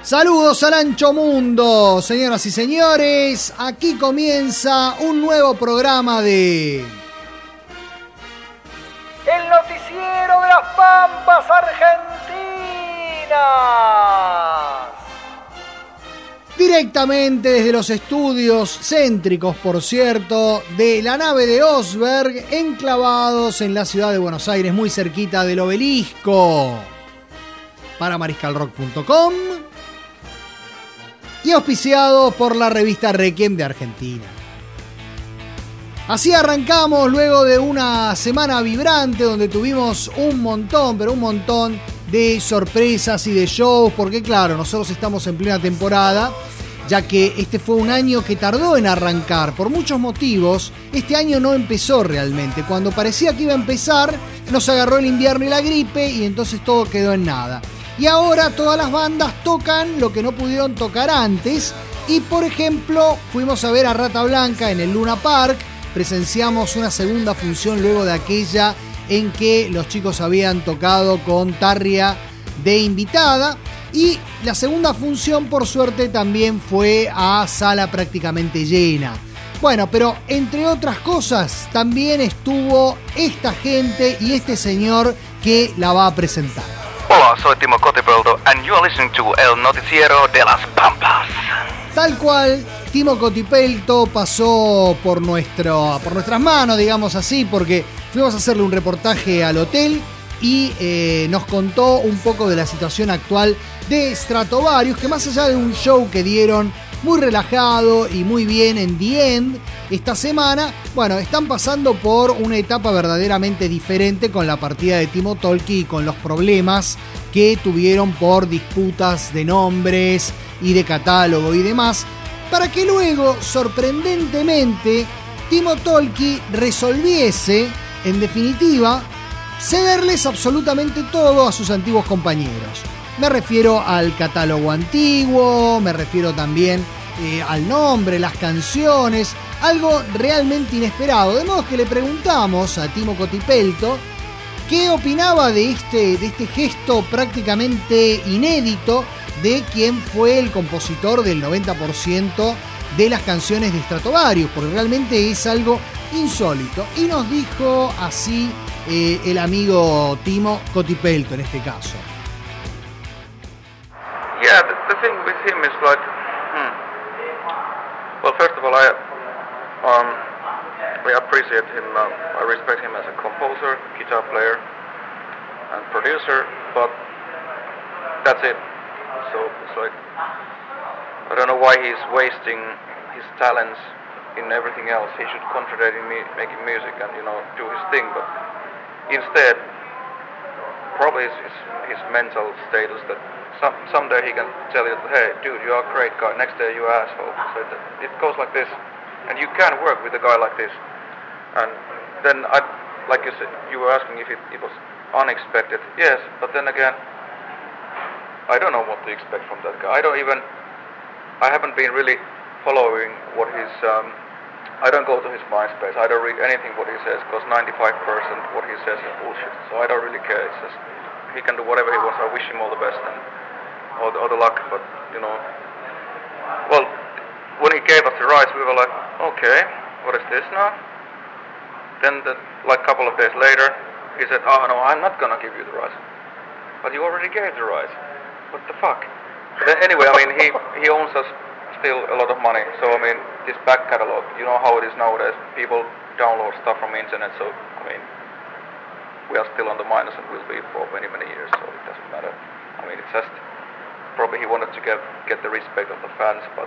Saludos al ancho mundo, señoras y señores. Aquí comienza un nuevo programa de... El noticiero de las Pampas Argentinas. Directamente desde los estudios céntricos, por cierto, de la nave de Osberg, enclavados en la ciudad de Buenos Aires, muy cerquita del Obelisco. Para mariscalrock.com. Y auspiciado por la revista Requiem de Argentina. Así arrancamos luego de una semana vibrante donde tuvimos un montón de sorpresas y de shows, porque claro, nosotros estamos en plena temporada, ya que este fue un año que tardó en arrancar por muchos motivos. Este año no empezó realmente, cuando parecía que iba a empezar nos agarró el invierno y la gripe y entonces todo quedó en nada. Y ahora todas las bandas tocan lo que no pudieron tocar antes. Y por ejemplo, fuimos a ver a Rata Blanca en el Luna Park. Presenciamos una segunda función luego de aquella en que los chicos habían tocado con Tarria de invitada. Y la segunda función, por suerte, también fue a sala prácticamente llena. Bueno, pero entre otras cosas, también estuvo esta gente y este señor que la va a presentar. Hola, soy Timo Cotipelto and you are listening to El Noticiero de las Pampas. Tal cual, Timo Cotipelto pasó por nuestras manos, digamos así, porque fuimos a hacerle un reportaje al hotel y nos contó un poco de la situación actual de Stratovarius, que más allá de un show que dieron muy relajado y muy bien en The End esta semana, bueno, están pasando por una etapa verdaderamente diferente con la partida de Timo Tolkki y con los problemas que tuvieron por disputas de nombres y de catálogo y demás, para que luego, sorprendentemente, Timo Tolkki resolviese, en definitiva, cederles absolutamente todo a sus antiguos compañeros. Me refiero al catálogo antiguo, me refiero también al nombre, las canciones, algo realmente inesperado. De modo que le preguntamos a Timo Cotipelto qué opinaba de este gesto prácticamente inédito de quien fue el compositor del 90% de las canciones de Stratovarius, porque realmente es algo insólito. Y nos dijo así el amigo Timo Cotipelto en este caso. Yeah, the thing with him is like, well, first of all, I appreciate him. I respect him as a composer, guitar player, and producer. But that's it. So it's like, I don't know why he's wasting his talents in everything else. He should concentrate in making music and do his thing. But instead, probably his mental status that. Someday he can tell you, hey, dude, you are a great guy. Next day, you asshole. So it goes like this. And you can work with a guy like this. And then, like you said, you were asking if it was unexpected. Yes, but then again, I don't know what to expect from that guy. I haven't been really following what his, I don't go to his MySpace. I don't read anything what he says, because 95% what he says is bullshit. So I don't really care. It's just, he can do whatever he wants. I wish him all the best and all the luck, but well, when he gave us the rights, we were like, okay, what is this now? Then, like a couple of days later, he said, oh no, I'm not gonna give you the rights. But you already gave the rights. What the fuck? But then, anyway, I mean, he owns us still a lot of money. So I mean, this back catalog, you know how it is nowadays. People download stuff from the internet, so I mean, we are still on the minus and will be for many years. So it doesn't matter. I mean, it's just. Probably he wanted to get the respect of the fans, but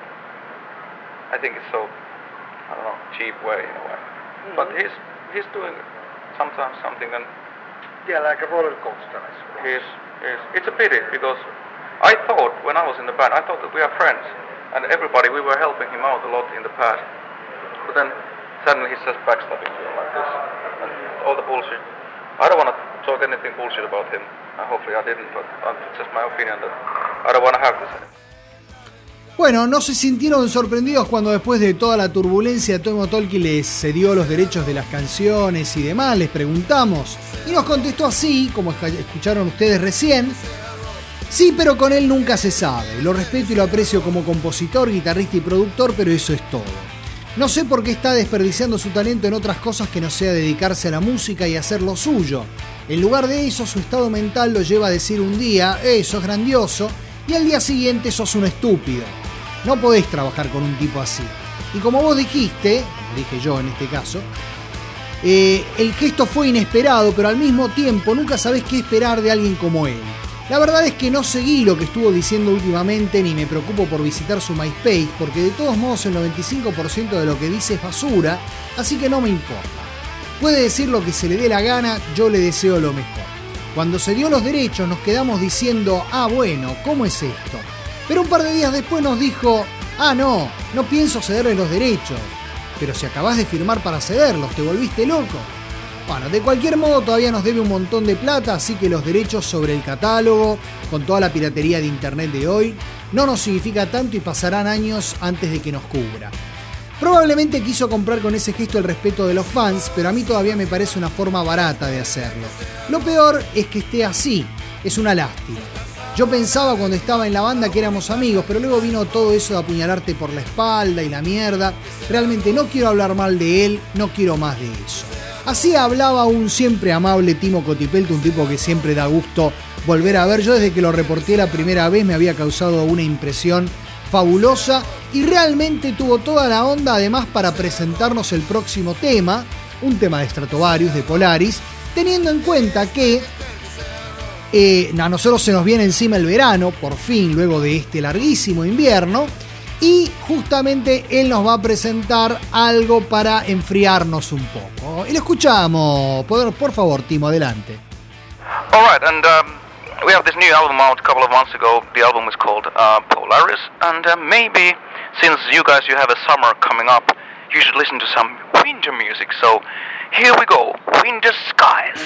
I think it's so, I don't know, cheap way in a way. Mm-hmm. But he's doing sometimes something, and yeah, like a roller coaster. It's a pity, because I thought when I was in the band, I thought that we are friends, and we were helping him out a lot in the past. But then suddenly he's just backstabbing me like this, and all the bullshit. I don't want to talk anything bullshit about him. Hopefully I didn't, but it's just my opinion that I don't want to have this. Bueno, no se sintieron sorprendidos cuando después de toda la turbulencia Timo Tolkki les cedió los derechos de las canciones y demás. Les preguntamos y nos contestó así, como escucharon ustedes recién, Sí, pero con él nunca se sabe. Lo respeto y lo aprecio como compositor, guitarrista y productor, pero eso es todo. No sé por qué está desperdiciando su talento en otras cosas que no sea dedicarse a la música y hacer lo suyo. En lugar de eso, su estado mental lo lleva a decir un día, eso es grandioso, y al día siguiente sos un estúpido. No podés trabajar con un tipo así. Y como vos dijiste, dije yo en este caso, el gesto fue inesperado, pero al mismo tiempo nunca sabés qué esperar de alguien como él. La verdad es que no seguí lo que estuvo diciendo últimamente ni me preocupo por visitar su MySpace, porque de todos modos el 95% de lo que dice es basura, así que no me importa. Puede decir lo que se le dé la gana, yo le deseo lo mejor. Cuando se dio los derechos nos quedamos diciendo, bueno, ¿cómo es esto? Pero un par de días después nos dijo, no pienso cederle los derechos. Pero si acabás de firmar para cederlos, ¿te volviste loco? Bueno, de cualquier modo todavía nos debe un montón de plata, así que los derechos sobre el catálogo, con toda la piratería de internet de hoy, no nos significa tanto y pasarán años antes de que nos cubra. Probablemente quiso comprar con ese gesto el respeto de los fans, pero a mí todavía me parece una forma barata de hacerlo. Lo peor es que esté así, es una lástima. Yo pensaba cuando estaba en la banda que éramos amigos, pero luego vino todo eso de apuñalarte por la espalda y la mierda. Realmente no quiero hablar mal de él, no quiero más de eso. Así hablaba un siempre amable Timo Cotipelto, un tipo que siempre da gusto volver a ver. Yo desde que lo reporté la primera vez me había causado una impresión fabulosa y realmente tuvo toda la onda además para presentarnos el próximo tema, un tema de Stratovarius, de Polaris, teniendo en cuenta que a nosotros se nos viene encima el verano, por fin, luego de este larguísimo invierno, y justamente él nos va a presentar algo para enfriarnos un poco. Y lo escuchamos, por favor, Timo, adelante. All right, and we have this new album out a couple of months ago. The album is called Polaris, and maybe since you have a summer coming up, you should listen to some winter music. So here we go, Winter Skies.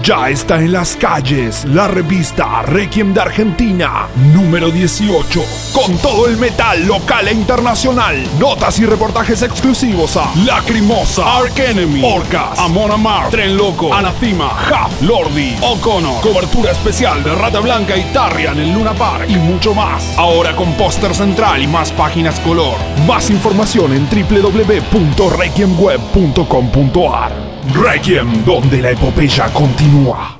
Ya está en las calles la revista Requiem de Argentina, número 18, con todo el metal local e internacional. Notas y reportajes exclusivos a Lacrimosa, Arch Enemy, Orcas, Amon Amarth, Tren Loco, Anathema, Huff, Lordi, O'Connor. Cobertura especial de Rata Blanca y Tarria en el Luna Park y mucho más. Ahora con póster central y más páginas color. Más información en www.requiemweb.com.ar. Requiem, donde la epopeya continúa.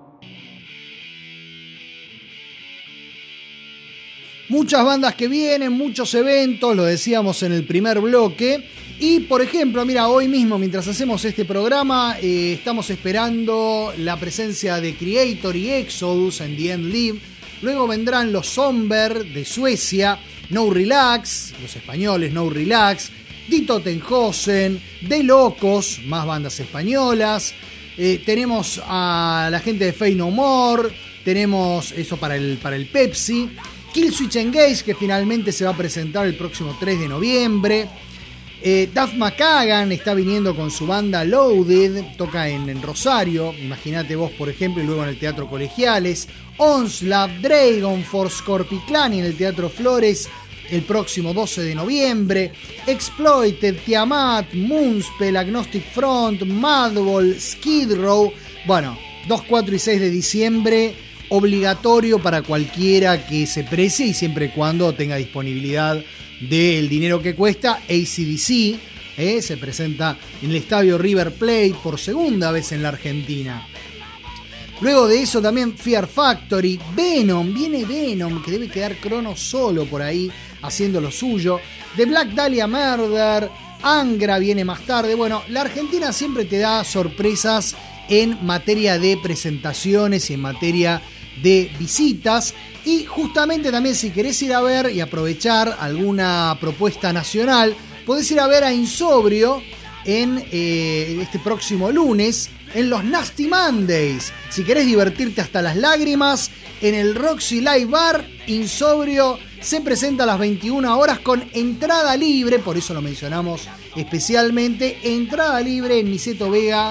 Muchas bandas que vienen, muchos eventos, lo decíamos en el primer bloque. Y por ejemplo, mira, hoy mismo mientras hacemos este programa estamos esperando la presencia de Creator y Exodus en The End Live. Luego vendrán los Somber de Suecia, No Relax, los españoles No Relax, Die Totenhausen, De Locos, más bandas españolas. Tenemos a la gente de Faith No More, tenemos eso para el Pepsi. Killswitch Engage, que finalmente se va a presentar el próximo 3 de noviembre. Duff McKagan está viniendo con su banda Loaded, toca en Rosario, imagínate vos por ejemplo, y luego en el Teatro Colegiales. Onslaught, Dragon Force, Scorpiclan en el Teatro Flores el próximo 12 de noviembre. Exploited, Tiamat, Moonspell, Agnostic Front, Madball, Skid Row. Bueno, 2, 4 y 6 de diciembre, obligatorio para cualquiera que se precie y siempre y cuando tenga disponibilidad del dinero que cuesta. AC/DC se presenta en el Estadio River Plate por segunda vez en la Argentina. Luego de eso también Fear Factory, Venom, viene Venom, que debe quedar Crono solo por ahí haciendo lo suyo. The Black Dahlia Murder, Angra viene más tarde. Bueno, la Argentina siempre te da sorpresas en materia de presentaciones y en materia de visitas. Y justamente también si querés ir a ver y aprovechar alguna propuesta nacional, podés ir a ver a Insobrio en este próximo lunes en los Nasty Mondays. Si querés divertirte hasta las lágrimas, en el Roxy Live Bar, Insobrio se presenta a las 21 horas con entrada libre, por eso lo mencionamos especialmente, entrada libre en Niceto Vega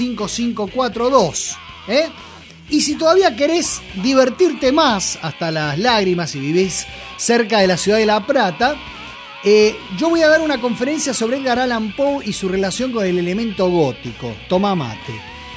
5542. Y si todavía querés divertirte más hasta las lágrimas y vivís cerca de la ciudad de La Plata, yo voy a dar una conferencia sobre Edgar Allan Poe y su relación con el elemento gótico. Toma mate.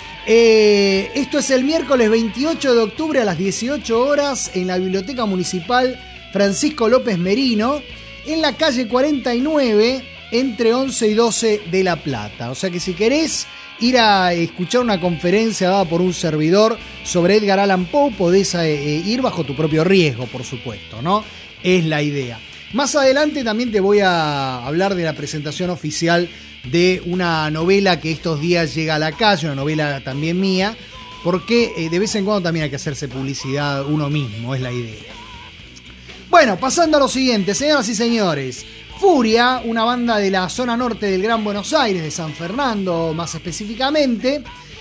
Esto es el miércoles 28 de octubre a las 18 horas en la Biblioteca Municipal Francisco López Merino, en la calle 49, entre 11 y 12 de La Plata. O sea que si querés ir a escuchar una conferencia dada por un servidor sobre Edgar Allan Poe, podés ir bajo tu propio riesgo, por supuesto, ¿no? Es la idea. Más adelante también te voy a hablar de la presentación oficial de una novela que estos días llega a la calle, una novela también mía, porque de vez en cuando también hay que hacerse publicidad uno mismo, es la idea. Bueno, pasando a lo siguiente, señoras y señores. Furia, una banda de la zona norte del Gran Buenos Aires, de San Fernando más específicamente,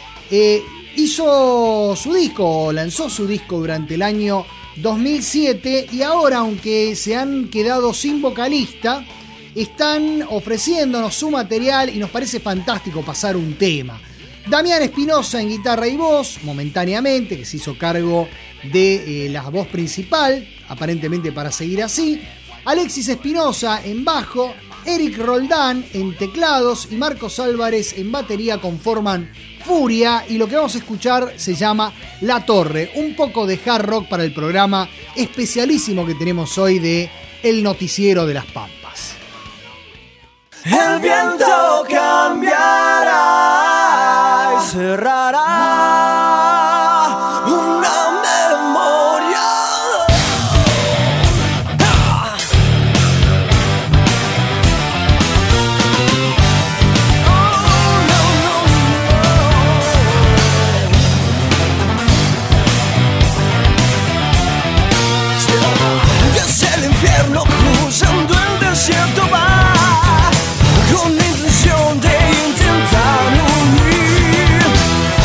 hizo su disco, lanzó su disco durante el año 2007 y ahora, aunque se han quedado sin vocalista, están ofreciéndonos su material y nos parece fantástico pasar un tema. Damián Espinosa en guitarra y voz, momentáneamente, que se hizo cargo de la voz principal, aparentemente para seguir así. Alexis Espinosa en bajo, Eric Roldán en teclados y Marcos Álvarez en batería conforman Furia, y lo que vamos a escuchar se llama La Torre, un poco de hard rock para el programa especialísimo que tenemos hoy de El Noticiero de las Pampas. El viento cambiará y cerrará una memoria. Desde el infierno cruzando el desierto va, con la intención de intentar huir.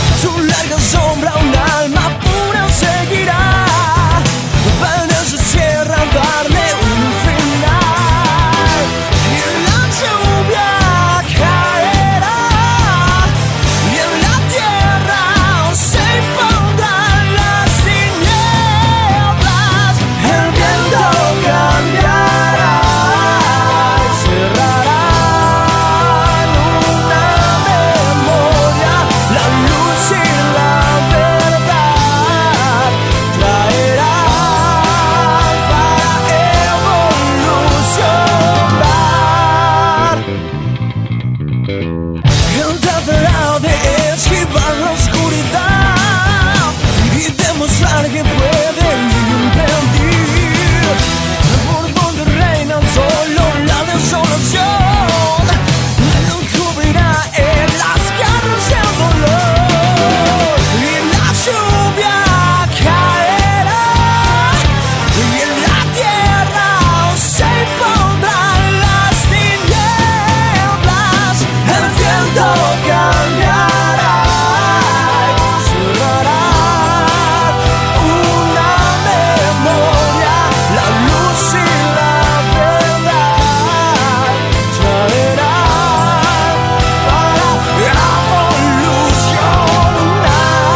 nadie puede impedir. Por donde reina solo la desolación, no cubrirá en las garras el dolor. Y la lluvia caerá y en la tierra se pondrán las tinieblas. El viento cambiará, cerrará una memoria, la luz y la verdad traerá para evolucionar.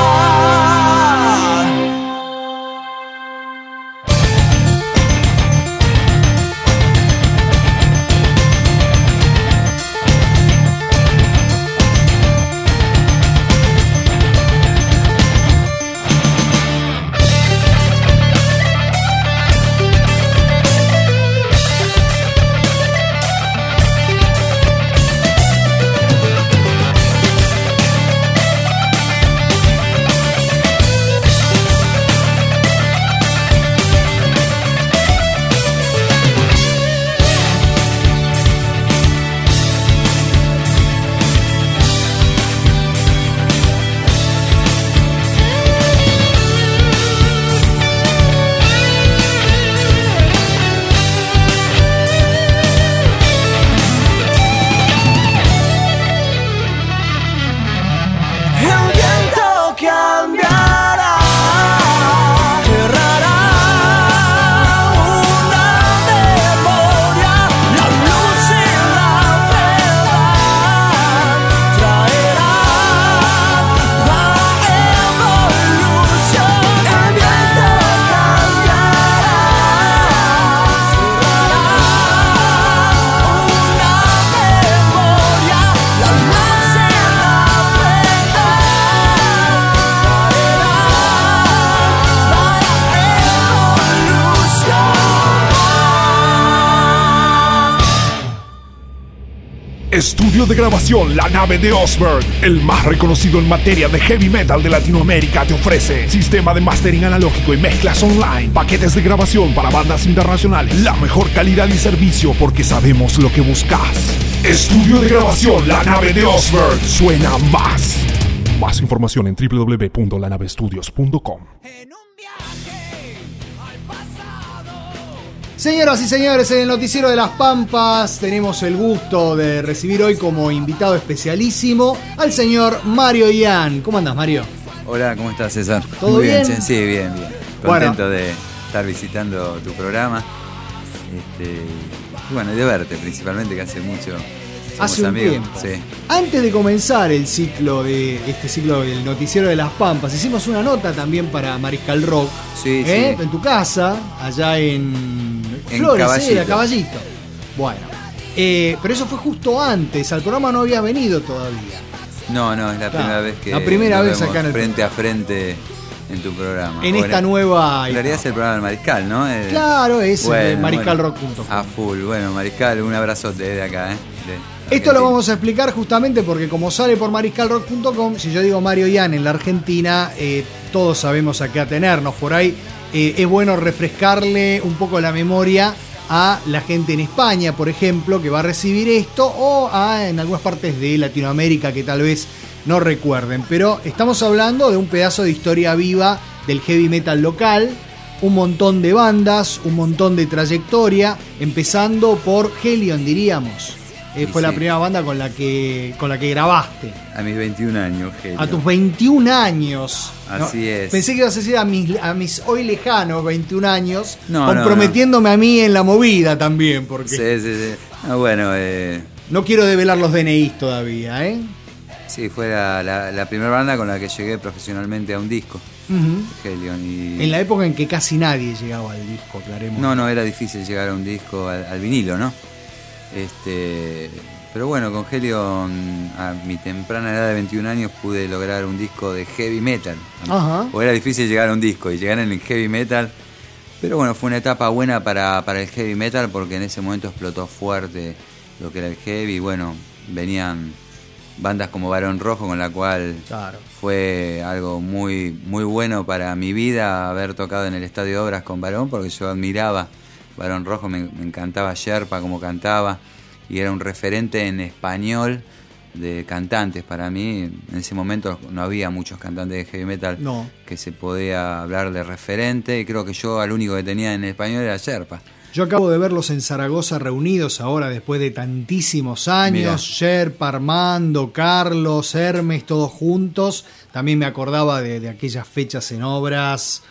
El viento cambiará, cerrará una memoria, la luz y la verdad traerá la evolución. El viento cambiará, cerrará una memoria, la luz y la Estudio de grabación La Nave de Osberg, el más reconocido en materia de heavy metal de Latinoamérica, te ofrece sistema de mastering analógico y mezclas online, paquetes de grabación para bandas internacionales, la mejor calidad y servicio porque sabemos lo que buscas. Estudio de grabación La Nave de Osberg, suena más. Más información en www.lanavestudios.com. Señoras y señores, en el Noticiero de las Pampas tenemos el gusto de recibir hoy como invitado especialísimo al señor Mario Ian. ¿Cómo andas, Mario? Hola, ¿cómo estás, César? ¿Todo Muy bien? Sí, bien. Bueno. Contento de estar visitando tu programa. Y bueno, y de verte principalmente, que hace mucho somos Hace un amigos. tiempo. Sí. Antes de comenzar el ciclo del Noticiero de las Pampas, hicimos una nota también para Mariscal Rock. Sí. En tu casa, allá en Flores, Caballito. era Caballito. Bueno, pero eso fue justo antes, al programa no había venido todavía. No, es la Claro, primera vez que la primera nos vez vemos acá en el frente a frente en tu programa. En Bueno, esta nueva... En realidad es el programa del Mariscal, ¿no? Claro, es Bueno, mariscalrock.com. A full. Bueno, Mariscal, un abrazote desde acá, de Esto lo Argentina. vamos a explicar justamente porque como sale por mariscalrock.com, si yo digo Mario Ian en la Argentina, todos sabemos a qué atenernos. Por ahí es bueno refrescarle un poco la memoria a la gente en España, por ejemplo, que va a recibir esto, o en algunas partes de Latinoamérica que tal vez no recuerden. Pero estamos hablando de un pedazo de historia viva del heavy metal local, un montón de bandas, un montón de trayectoria, empezando por Helion, diríamos. Fue la sí. primera banda con la que grabaste. A mis 21 años, Helio. A tus 21 años. Así es. Pensé que ibas a decir a mis hoy lejanos 21 años, No, comprometiéndome a mí en la movida también, porque Sí. No, bueno, no quiero develar los DNIs todavía, ¿eh? sí, fue la primera banda con la que llegué profesionalmente a un disco, Ujú. Helion. Y En la época en que casi nadie llegaba al disco, aclaremos. No, era difícil llegar a un disco, al vinilo, ¿no? Pero bueno, con Helion a mi temprana edad de 21 años pude lograr un disco de heavy metal. Ajá. O era difícil llegar a un disco y llegar en el heavy metal. Pero bueno, fue una etapa buena para el heavy metal porque en ese momento explotó fuerte lo que era el heavy. Bueno, venían bandas como Barón Rojo, con la cual Claro. fue algo muy, muy bueno para mi vida haber tocado en el Estadio de Obras con Barón, porque yo admiraba Barón Rojo, me encantaba Sherpa como cantaba, y era un referente en español de cantantes. Para mí, en ese momento no había muchos cantantes de heavy metal que se podía hablar de referente, y creo que yo al único que tenía en español era Sherpa. Yo acabo de verlos en Zaragoza reunidos ahora después de tantísimos años. Mirá. Sherpa, Armando, Carlos, Hermes, todos juntos. También me acordaba de aquellas fechas en Obras,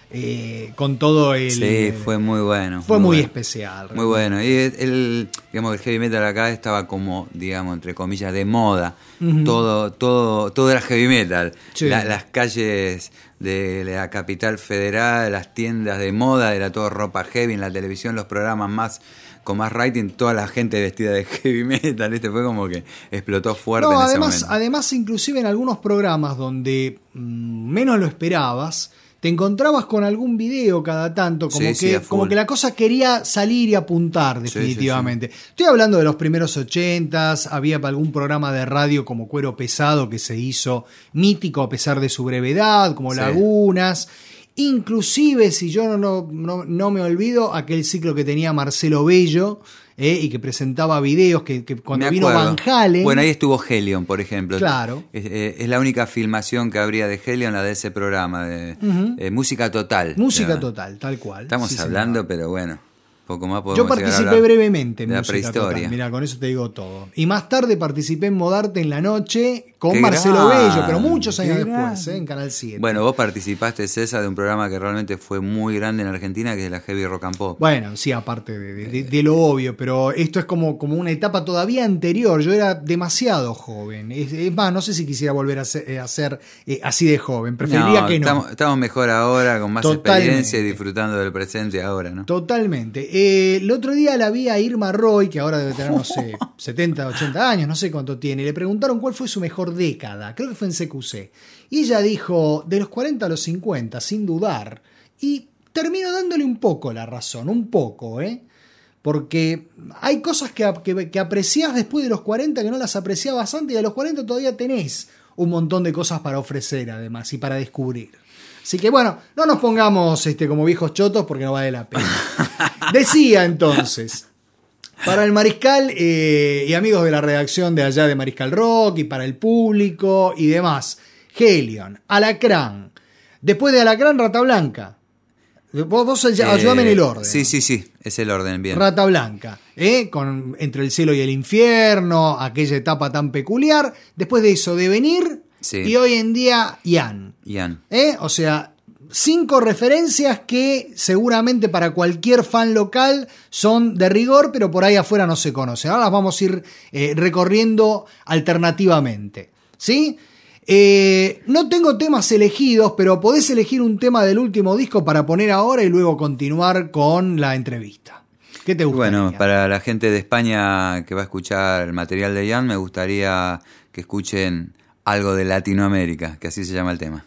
con todo el... Sí, fue muy bueno. Fue muy bueno. especial. Muy bueno. Y digamos, el heavy metal acá estaba como, digamos, entre comillas, de moda. Uh-huh. Todo era heavy metal. Sí. Las calles de la capital federal, las tiendas de moda, era todo ropa heavy. En la televisión, los programas con más rating, toda la gente vestida de heavy metal. Fue como que explotó fuerte en ese momento. Además, inclusive en algunos programas donde menos lo esperabas, te encontrabas con algún video cada tanto, como que la cosa quería salir y apuntar definitivamente. Sí. Estoy hablando de los primeros 80s, había algún programa de radio como Cuero Pesado que se hizo mítico a pesar de su brevedad, como Lagunas. Inclusive, si yo no me olvido, aquel ciclo que tenía Marcelo Bello, y que presentaba videos que cuando vino Van Halen. Bueno, ahí estuvo Helion, por ejemplo. Claro. Es la única filmación que habría de Helion, la de ese programa, de Música Total. Música Total, tal cual. Estamos hablando, pero bueno, poco más podemos Yo participé brevemente en la Música prehistoria. Total. Mirá, con eso te digo todo. Y más tarde participé en Modarte en la Noche con Marcelo Bello, pero muchos años después, en Canal 7. Bueno, vos participaste, César, de un programa que realmente fue muy grande en Argentina, que es la Heavy Rock and Pop. Bueno, sí, aparte de lo obvio, pero esto es como una etapa todavía anterior. Yo era demasiado joven. Es más, no sé si quisiera volver a ser así de joven. Preferiría que no. Estamos mejor ahora, con más experiencia y disfrutando del presente ahora, ¿no? Totalmente. El otro día la vi a Irma Roy, que ahora debe tener, no sé, 70, 80 años, no sé cuánto tiene. Le preguntaron cuál fue su mejor década. Creo que fue en CQC. Y ella dijo, de los 40 a los 50, sin dudar. Y termino dándole un poco la razón, un poco, porque hay cosas que apreciás después de los 40 que no las apreciabas antes, y a los 40 todavía tenés un montón de cosas para ofrecer, además, y para descubrir. Así que bueno, no nos pongamos como viejos chotos porque no vale la pena. Decía entonces, para el Mariscal y amigos de la redacción de allá de Mariscal Rock, y para el público y demás, Helion, Alacrán, después de Alacrán, Rata Blanca. Vos ayúdame en el orden. Sí, es el orden, bien. Rata Blanca, con Entre el cielo y el infierno, aquella etapa tan peculiar. Después de eso, Devenir, y hoy en día, Ian. O sea, 5 referencias que seguramente para cualquier fan local son de rigor, pero por ahí afuera no se conocen. Ahora las vamos a ir recorriendo alternativamente, ¿sí? No tengo temas elegidos, pero podés elegir un tema del último disco para poner ahora y luego continuar con la entrevista. ¿Qué te gustaría? Bueno, para la gente de España que va a escuchar el material de Ian, me gustaría que escuchen algo de Latinoamérica, que así se llama el tema.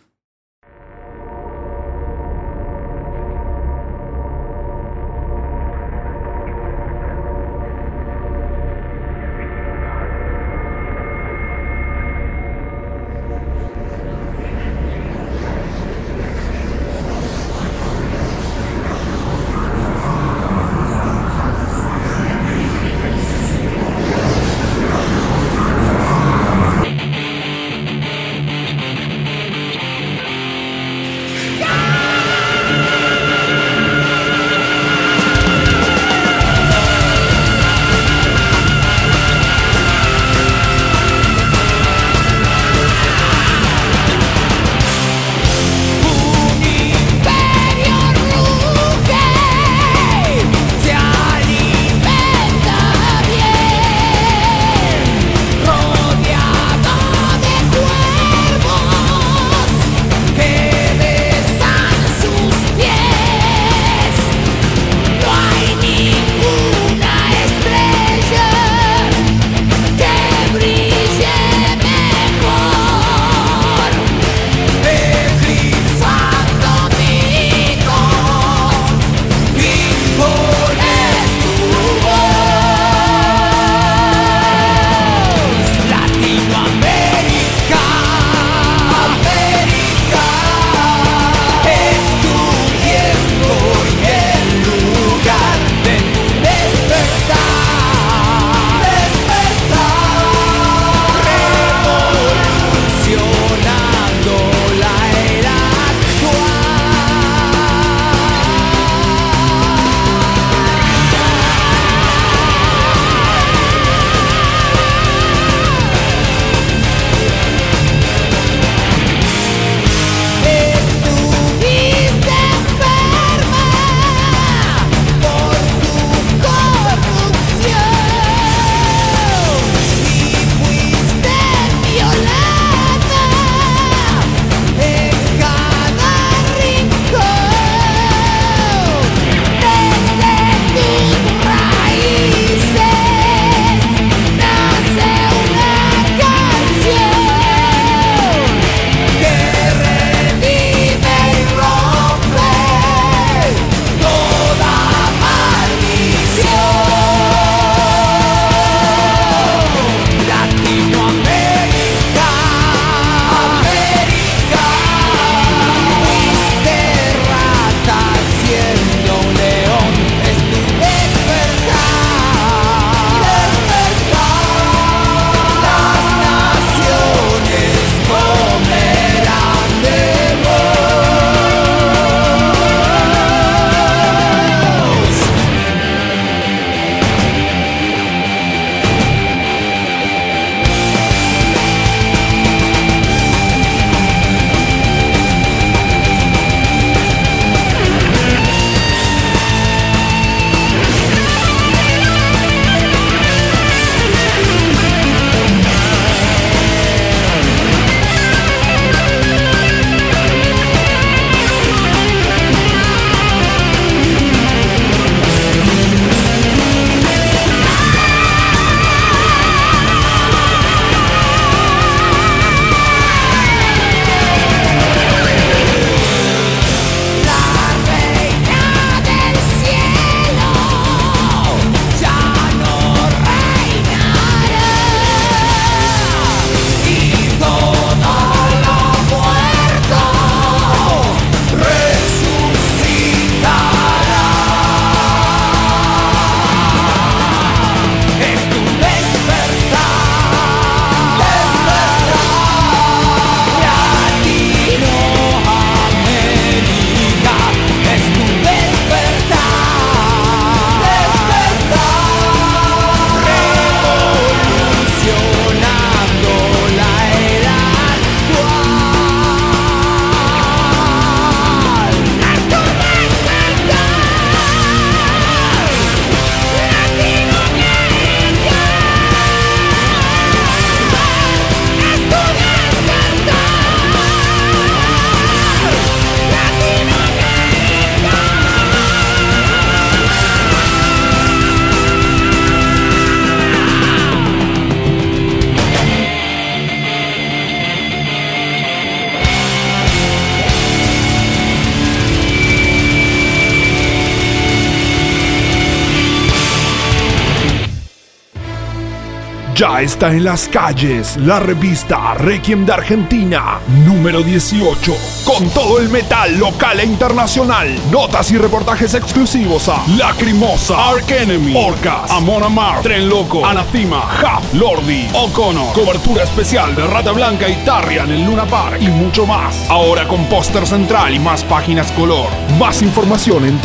Ya está en las calles la revista Requiem de Argentina, número 18, con todo el metal local e internacional. Notas y reportajes exclusivos a Lacrimosa, Arch Enemy, Orcas, Amon Amarth, Tren Loco, Anathema, Huff, Lordi, O'Connor, cobertura especial de Rata Blanca y Tarrian en Luna Park y mucho más. Ahora con póster central y más páginas color. Más información en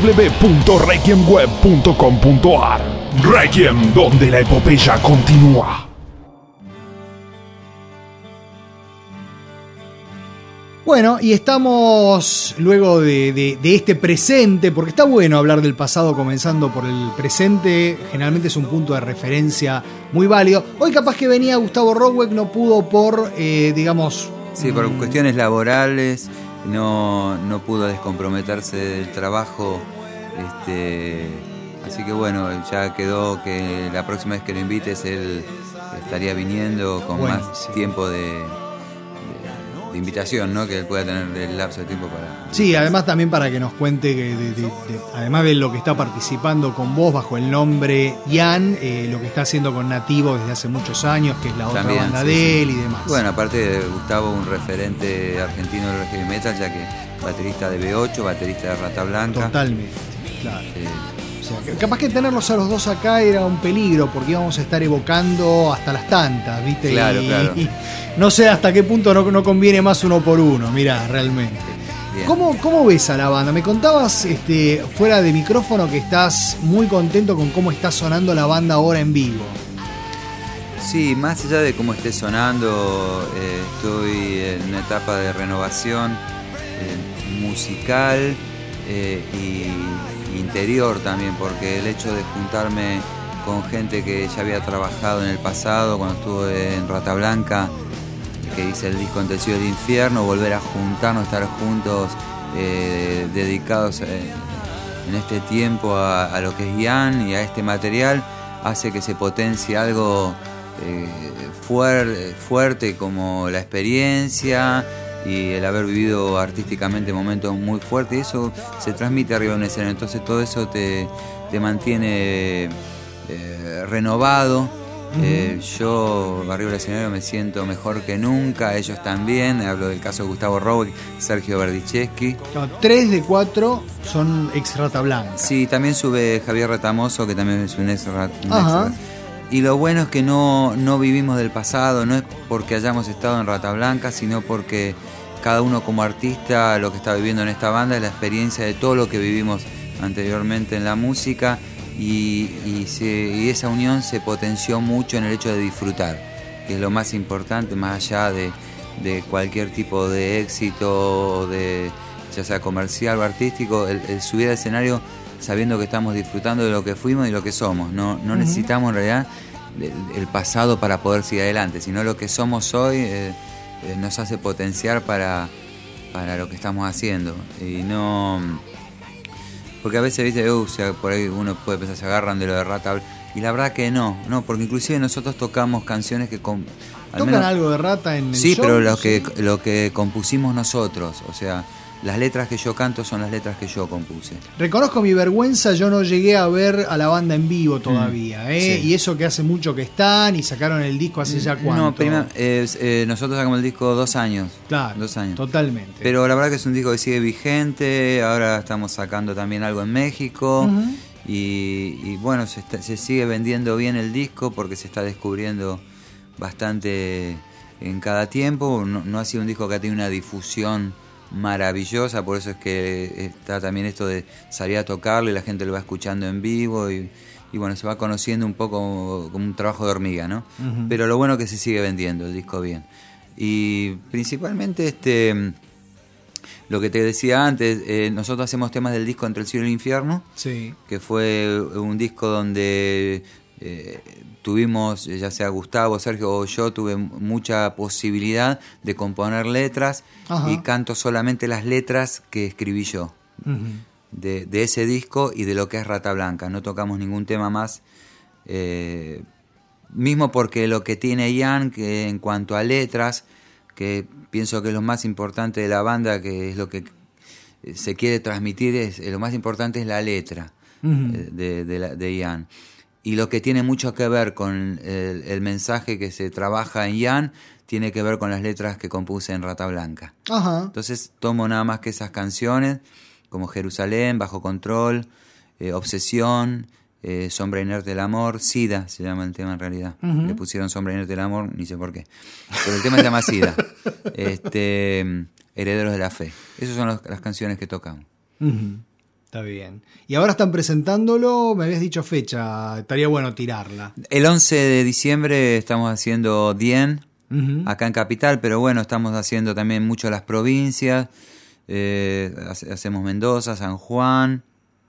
www.requiemweb.com.ar. Requiem, donde la epopeya continúa. Bueno, y estamos luego de este presente, porque está bueno hablar del pasado comenzando por el presente, generalmente es un punto de referencia muy válido. Hoy capaz que venía Gustavo Roweck, no pudo por, digamos... Sí, por cuestiones laborales, no pudo descomprometerse del trabajo, así que bueno, ya quedó que la próxima vez que lo invites él estaría viniendo con más tiempo de invitación, ¿no? Que él pueda tener el lapso de tiempo para... Sí, además también para que nos cuente que además de lo que está participando con vos bajo el nombre Ian, lo que está haciendo con Nativo desde hace muchos años, que es la otra también, banda de él y demás. Bueno, aparte de Gustavo, un referente argentino del heavy metal, ya que baterista de B8, baterista de Rata Blanca. Totalmente, claro. O sea, capaz que tenerlos a los dos acá era un peligro, porque íbamos a estar evocando hasta las tantas, ¿viste? Claro, claro. Y no sé hasta qué punto no conviene más uno por uno, mirá, realmente. ¿Cómo ves a la banda? Me contabas fuera de micrófono que estás muy contento con cómo está sonando la banda ahora en vivo. Sí, más allá de cómo esté sonando, estoy en una etapa de renovación musical y interior también, porque el hecho de juntarme con gente que ya había trabajado en el pasado, cuando estuve en Rata Blanca, que hice el disco Entre el cielo y el infierno, volver a juntarnos, estar juntos, dedicados en este tiempo a lo que es Ian y a este material, hace que se potencie algo fuerte como la experiencia y el haber vivido artísticamente momentos muy fuertes, y eso se transmite arriba de un escenario, entonces todo eso te mantiene renovado. Yo arriba del escenario me siento mejor que nunca, ellos también, hablo del caso de Gustavo Roweck, Sergio Berdichevsky. 3 de 4 son ex Rata Blanca. Sí, también sube Javier Retamoso, que también es un ex Rata. Y lo bueno es que no vivimos del pasado, no es porque hayamos estado en Rata Blanca, sino porque cada uno como artista lo que está viviendo en esta banda es la experiencia de todo lo que vivimos anteriormente en la música, y esa unión se potenció mucho en el hecho de disfrutar, que es lo más importante, más allá de cualquier tipo de éxito, ya sea comercial o artístico, el subir al escenario sabiendo que estamos disfrutando de lo que fuimos y lo que somos. No necesitamos en realidad el pasado para poder seguir adelante, sino lo que somos hoy nos hace potenciar para lo que estamos haciendo. Y no... Porque a veces, ¿viste? O sea, por ahí uno puede pensar, se agarran de lo de Rata, y la verdad que no, porque inclusive nosotros tocamos canciones que... ¿Tocan algo de Rata en el show? Sí, pero lo que compusimos nosotros, o sea... Las letras que yo canto son las letras que yo compuse. Reconozco mi vergüenza, yo no llegué a ver a la banda en vivo todavía, sí. Y eso que hace mucho que están y sacaron el disco hace ya cuánto. No, primero, nosotros sacamos el disco 2 años. Claro, 2 años. Totalmente. Pero la verdad que es un disco que sigue vigente, ahora estamos sacando también algo en México, y bueno, se sigue vendiendo bien el disco porque se está descubriendo bastante en cada tiempo. No ha sido un disco que ha tenido una difusión maravillosa, por eso es que está también esto de salir a tocarlo y la gente lo va escuchando en vivo y bueno, se va conociendo un poco como un trabajo de hormiga, ¿no? Pero lo bueno es que se sigue vendiendo el disco bien. Y principalmente lo que te decía antes, nosotros hacemos temas del disco Entre el cielo y el infierno, sí, que fue un disco donde tuvimos, ya sea Gustavo, Sergio o yo, tuve mucha posibilidad de componer letras. Ajá. Y canto solamente las letras que escribí yo, de ese disco y de lo que es Rata Blanca. No tocamos ningún tema más, mismo porque lo que tiene Ian, que en cuanto a letras, que pienso que es lo más importante de la banda, que es lo que se quiere transmitir, lo más importante es la letra de Ian. Y lo que tiene mucho que ver con el mensaje que se trabaja en Ian tiene que ver con las letras que compuse en Rata Blanca. Ajá. Entonces tomo nada más que esas canciones, como Jerusalén, Bajo Control, Obsesión, Sombra Inerte del Amor, Sida se llama el tema en realidad. Le pusieron Sombra Inerte del Amor, ni sé por qué. Pero el tema se llama Sida. Herederos de la Fe. Esas son las canciones que tocamos. Está bien. Y ahora están presentándolo, me habías dicho fecha, estaría bueno tirarla. El 11 de diciembre estamos haciendo Dien, acá en Capital, pero bueno, estamos haciendo también mucho las provincias. Hacemos Mendoza, San Juan.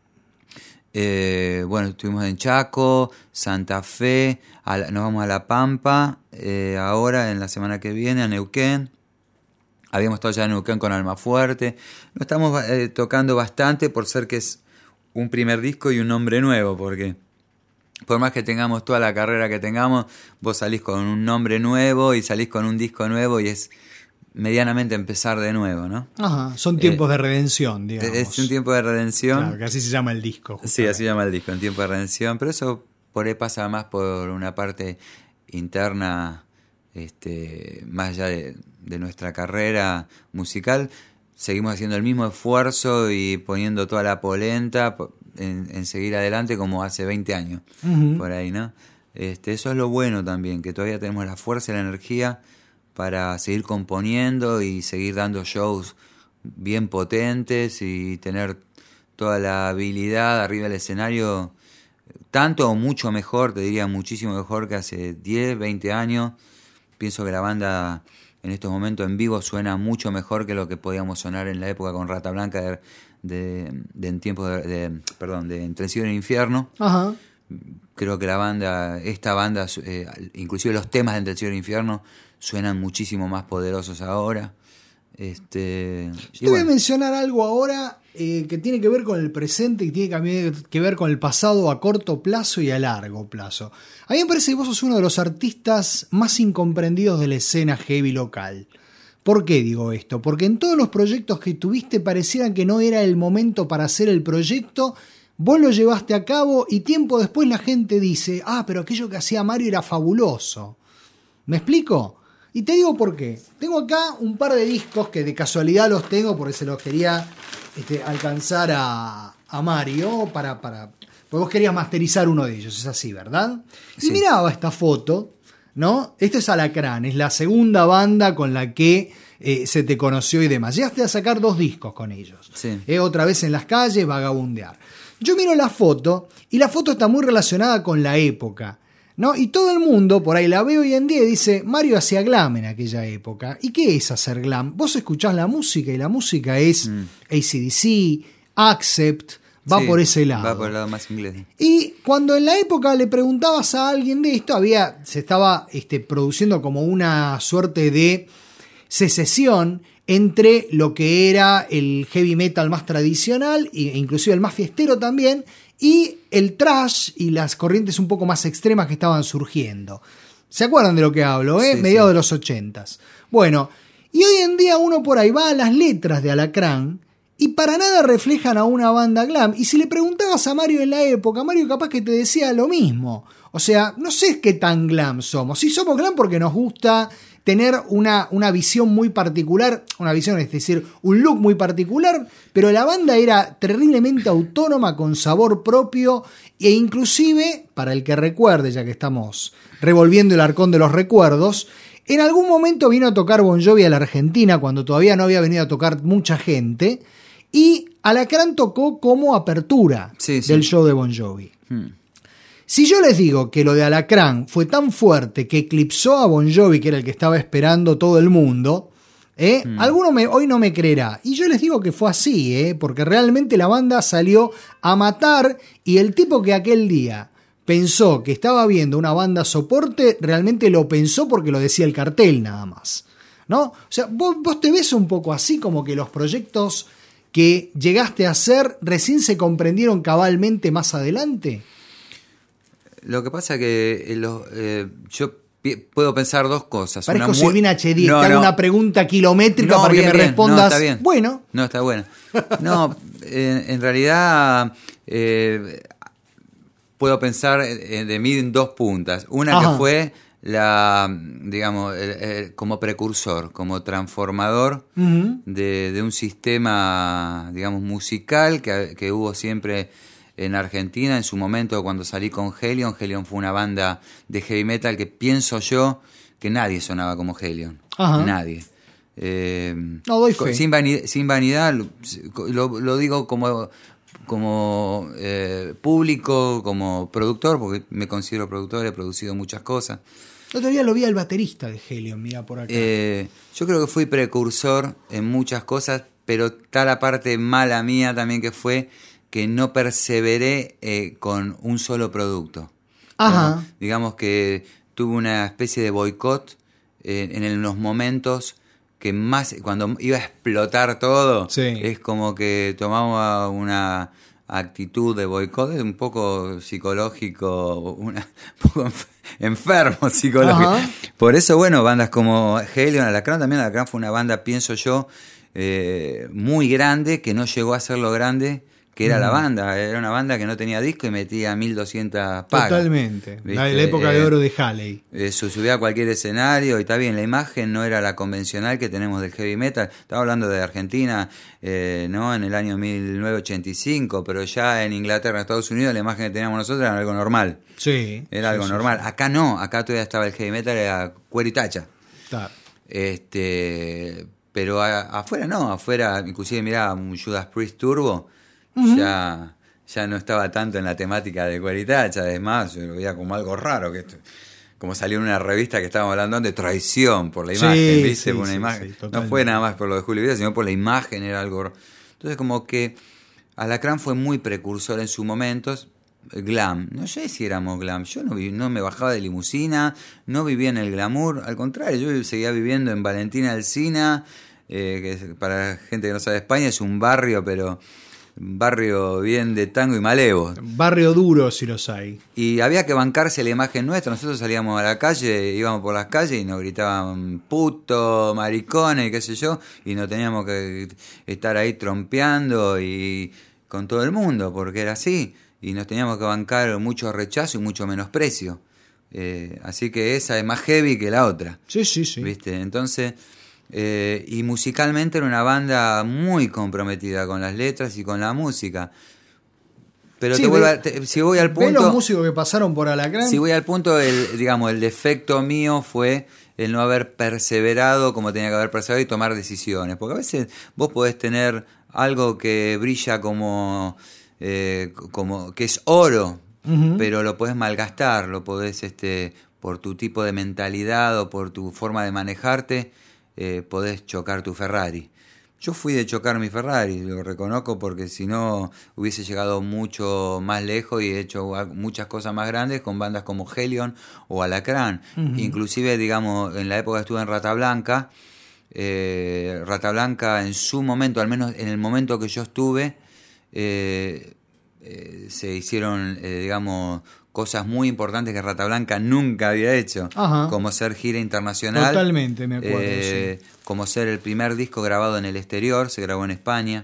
Bueno, estuvimos en Chaco, Santa Fe, nos vamos a La Pampa, ahora en la semana que viene a Neuquén. Habíamos estado ya en Neuquén con Almafuerte. Lo estamos tocando bastante por ser que es un primer disco y un nombre nuevo, porque por más que tengamos toda la carrera que tengamos, vos salís con un nombre nuevo y salís con un disco nuevo y es medianamente empezar de nuevo, ¿no? Ajá, son tiempos de redención, digamos. Es un tiempo de redención. Claro, que así se llama el disco. Sí, así se llama el disco, un tiempo de redención. Pero eso por ahí pasa más por una parte interna, más allá de nuestra carrera musical. Seguimos haciendo el mismo esfuerzo y poniendo toda la polenta en seguir adelante como hace 20 años, por ahí, ¿no? Eso es lo bueno también, que todavía tenemos la fuerza y la energía para seguir componiendo y seguir dando shows bien potentes y tener toda la habilidad arriba del escenario, tanto o mucho mejor, te diría muchísimo mejor que hace 10, 20 años. Pienso que la banda en estos momentos en vivo suena mucho mejor que lo que podíamos sonar en la época con Rata Blanca en tiempos de Entre el Cielo y el Infierno. Ajá. Creo que esta banda, inclusive los temas de Entre el Cielo y el Infierno suenan muchísimo más poderosos ahora. Yo te voy a mencionar algo ahora que tiene que ver con el presente y tiene que ver con el pasado a corto plazo y a largo plazo. A mí me parece que vos sos uno de los artistas más incomprendidos de la escena heavy local. ¿Por qué digo esto? Porque en todos los proyectos que tuviste parecieran que no era el momento para hacer el proyecto, vos lo llevaste a cabo y tiempo después la gente dice, pero aquello que hacía Mario era fabuloso. ¿Me explico? Y te digo por qué. Tengo acá un par de discos que de casualidad los tengo porque se los quería alcanzar a Mario porque vos querías masterizar uno de ellos, es así, ¿verdad? Sí. Y miraba esta foto, ¿no? Esto es Alacrán, es la segunda banda con la que se te conoció y demás. Llegaste a sacar 2 discos con ellos. Sí. Otra vez en las calles, Vagabundear. Yo miro la foto y la foto está muy relacionada con la época, ¿no? Y todo el mundo, por ahí la ve hoy en día y dice, Mario hacía glam en aquella época. ¿Y qué es hacer glam? Vos escuchás la música y la música es AC/DC, Accept, va por ese lado. Va por el lado más inglés. Y cuando en la época le preguntabas a alguien de esto, se estaba produciendo como una suerte de secesión entre lo que era el heavy metal más tradicional e inclusive el más fiestero también, y el thrash y las corrientes un poco más extremas que estaban surgiendo. ¿Se acuerdan de lo que hablo? Sí, Mediados sí. de los 80s. Bueno, y hoy en día uno por ahí va a las letras de Alacrán y para nada reflejan a una banda glam. Y si le preguntabas a Mario en la época, Mario capaz que te decía lo mismo. O sea, no sé qué tan glam somos. Sí somos glam porque nos gusta tener una visión muy particular, es decir, un look muy particular, pero la banda era terriblemente autónoma, con sabor propio, e inclusive, para el que recuerde, ya que estamos revolviendo el arcón de los recuerdos, en algún momento vino a tocar Bon Jovi a la Argentina, cuando todavía no había venido a tocar mucha gente, y Alacrán tocó como apertura del show de Bon Jovi. Si yo les digo que lo de Alacrán fue tan fuerte que eclipsó a Bon Jovi, que era el que estaba esperando todo el mundo, alguno hoy no me creerá. Y yo les digo que fue así, porque realmente la banda salió a matar y el tipo que aquel día pensó que estaba viendo una banda soporte, realmente lo pensó porque lo decía el cartel nada más, ¿no? O sea, vos te ves un poco así, como que los proyectos que llegaste a hacer recién se comprendieron cabalmente más adelante. Lo que pasa que yo puedo pensar 2 cosas. Parezco Silvina Chediek, te hago una pregunta kilométrica para que me respondas. No, está bien. Bueno. No, está bueno. No, en realidad puedo pensar de mí en dos puntas. Una Ajá. que fue digamos, como precursor, como transformador Ujú. de un sistema, digamos, musical que hubo siempre en Argentina. En su momento, cuando salí con Helion fue una banda de heavy metal que pienso yo que nadie sonaba como Helion. Ajá. Nadie. No, doy fe. Sin vanidad, lo digo como público, como productor, porque me considero productor, he producido muchas cosas. El otro día lo vi al baterista de Helion, mira por acá. Yo creo que fui precursor en muchas cosas, pero está la parte mala mía también, que fue que no perseveré con un solo producto. Ajá. ¿No? Digamos que tuve una especie de boicot en los momentos que más, cuando iba a explotar todo, Sí. es como que tomaba una actitud de boicot, un poco psicológico, un poco enfermo psicológico. Ajá. Por eso, bueno, bandas como Helion, Alacrán, también Alacrán fue una banda, pienso yo, muy grande, que no llegó a ser lo grande que era la banda. Era una banda que no tenía disco y metía 1200 pagas. Totalmente. ¿Viste? La época de oro de Halley. Subía a cualquier escenario y está bien, la imagen no era la convencional que tenemos del heavy metal. Estaba hablando de Argentina, ¿no? En el año 1985, pero ya en Inglaterra, en Estados Unidos, la imagen que teníamos nosotros era algo normal. Sí. Era algo sí, normal. sí. Acá no, acá todavía estaba el heavy metal, era cuero y tacha. Está. Pero afuera no, afuera, inclusive mirá, un Judas Priest Turbo, ya no estaba tanto en la temática de cueritacha. Además, yo lo veía como algo raro, como salió en una revista que estábamos hablando de traición por la Sí, imagen, ¿viste? sí, Por una sí, imagen. sí, No totalmente. fue nada más por lo de Julio Iglesias, sino por la imagen, era algo. Entonces, como que Alacrán fue muy precursor en sus momentos. Glam, no sé si éramos glam, yo no me bajaba de limusina, no vivía en el glamour, al contrario, yo seguía viviendo en Valentina Alsina, que para gente que no sabe España es un barrio, pero un barrio bien de tango y malevo. Barrio duro, si los hay. Y había que bancarse la imagen nuestra. Nosotros salíamos a la calle, íbamos por las calles y nos gritaban puto, maricones, qué sé yo, y nos teníamos que estar ahí trompeando y con todo el mundo, porque era así, y nos teníamos que bancar mucho rechazo y mucho menosprecio. Así que esa es más heavy que la otra. Sí, sí, sí. ¿Viste? Entonces, y musicalmente era una banda muy comprometida con las letras y con la música. Pero Sí, si voy al Ve punto, los músicos que pasaron por Alacrán. si voy al punto, el defecto mío fue el no haber perseverado como tenía que haber perseverado y tomar decisiones. Porque a veces vos podés tener algo que brilla como que es oro, pero lo podés malgastar, lo podés, por tu tipo de mentalidad o por tu forma de manejarte, podés chocar tu Ferrari. Yo fui de chocar mi Ferrari, lo reconozco, porque si no hubiese llegado mucho más lejos y he hecho muchas cosas más grandes con bandas como Helion o Alacrán. Inclusive, digamos, en la época que estuve en Rata Blanca, en su momento, al menos en el momento que yo estuve, se hicieron, digamos, cosas muy importantes que Rata Blanca nunca había hecho. Ajá. Como ser gira internacional. Totalmente, me acuerdo, sí. Como ser el primer disco grabado en el exterior, se grabó en España.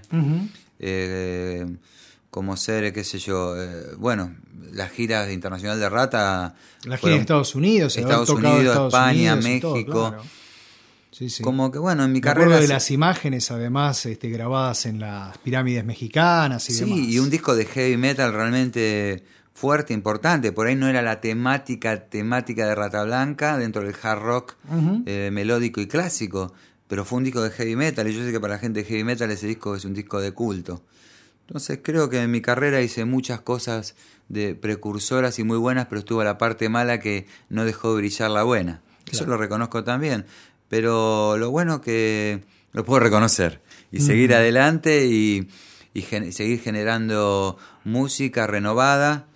Como ser, qué sé yo, bueno, las giras internacional de Rata. La gira en Estados Unidos, Estados haber tocado Unidos, Estados España, Unidos y México. todo, claro. Sí, sí. Como que, bueno, en mi Me acuerdo carrera. de las imágenes, además, grabadas en las pirámides mexicanas y Sí, demás. y un disco de heavy metal realmente fuerte, importante. Por ahí no era la temática de Rata Blanca dentro del hard rock melódico y clásico, pero fue un disco de heavy metal, y yo sé que para la gente de heavy metal ese disco es un disco de culto. Entonces creo que en mi carrera hice muchas cosas de precursoras y muy buenas, pero estuvo la parte mala que no dejó brillar la buena. Claro. Eso lo reconozco también, pero lo bueno que lo puedo reconocer y seguir adelante y seguir generando música renovada.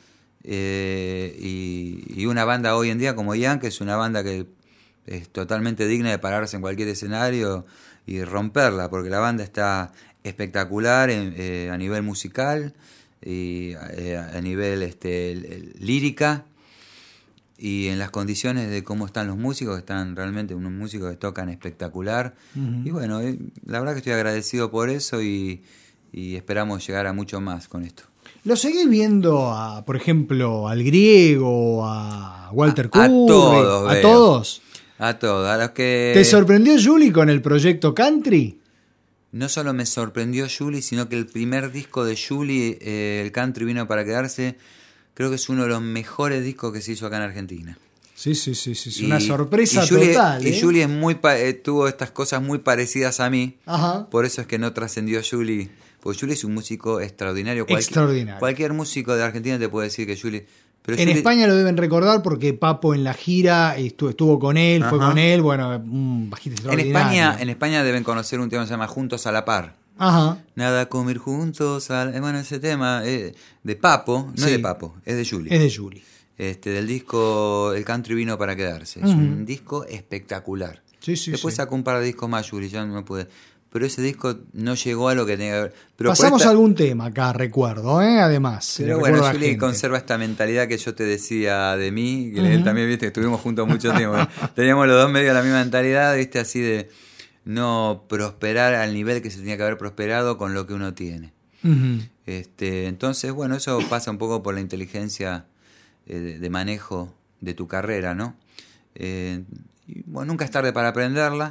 Y una banda hoy en día como Ian, que es una banda que es totalmente digna de pararse en cualquier escenario y romperla, porque la banda está espectacular a nivel musical y a nivel lírica, y en las condiciones de cómo están los músicos, están realmente unos músicos que tocan espectacular. Y bueno, la verdad que estoy agradecido por eso y esperamos llegar a mucho más con esto. ¿Lo seguís viendo, por ejemplo, al Griego, a Walter Curry? A todos. ¿A todos? A todos. A los que... ¿Te sorprendió Juli con el proyecto Country? No solo me sorprendió Juli, sino que el primer disco de Juli, el Country vino para quedarse, creo que es uno de los mejores discos que se hizo acá en Argentina. Sí. Una sorpresa total. Y Juli tuvo estas cosas muy parecidas a mí. Ajá. Por eso es que no trascendió Juli. Porque Juli es un músico extraordinario. Extraordinario. Cualquier músico de Argentina te puede decir que Juli... Pero en España lo deben recordar porque Papo en la gira estuvo con él, fue con él, bueno, un bajista extraordinario. En España deben conocer un tema que se llama Juntos a la Par. Ajá. Nada como ir juntos, bueno, ese tema de Papo, no es de Papo, es de Juli. Es de Juli. Del disco El Country vino para quedarse. Es un disco espectacular. Después sacó un par de discos más, Juli, ya no me pude... Pero ese disco no llegó a lo que tenía que ver. Pero pasamos algún tema acá, recuerdo, además. Pero bueno, Juli conserva esta mentalidad que yo te decía de mí, que él también, viste, que estuvimos juntos mucho tiempo. Teníamos los dos medio la misma mentalidad, viste, así de no prosperar al nivel que se tenía que haber prosperado con lo que uno tiene. Entonces, bueno, eso pasa un poco por la inteligencia de manejo de tu carrera, ¿no? Y, bueno, nunca es tarde para aprenderla.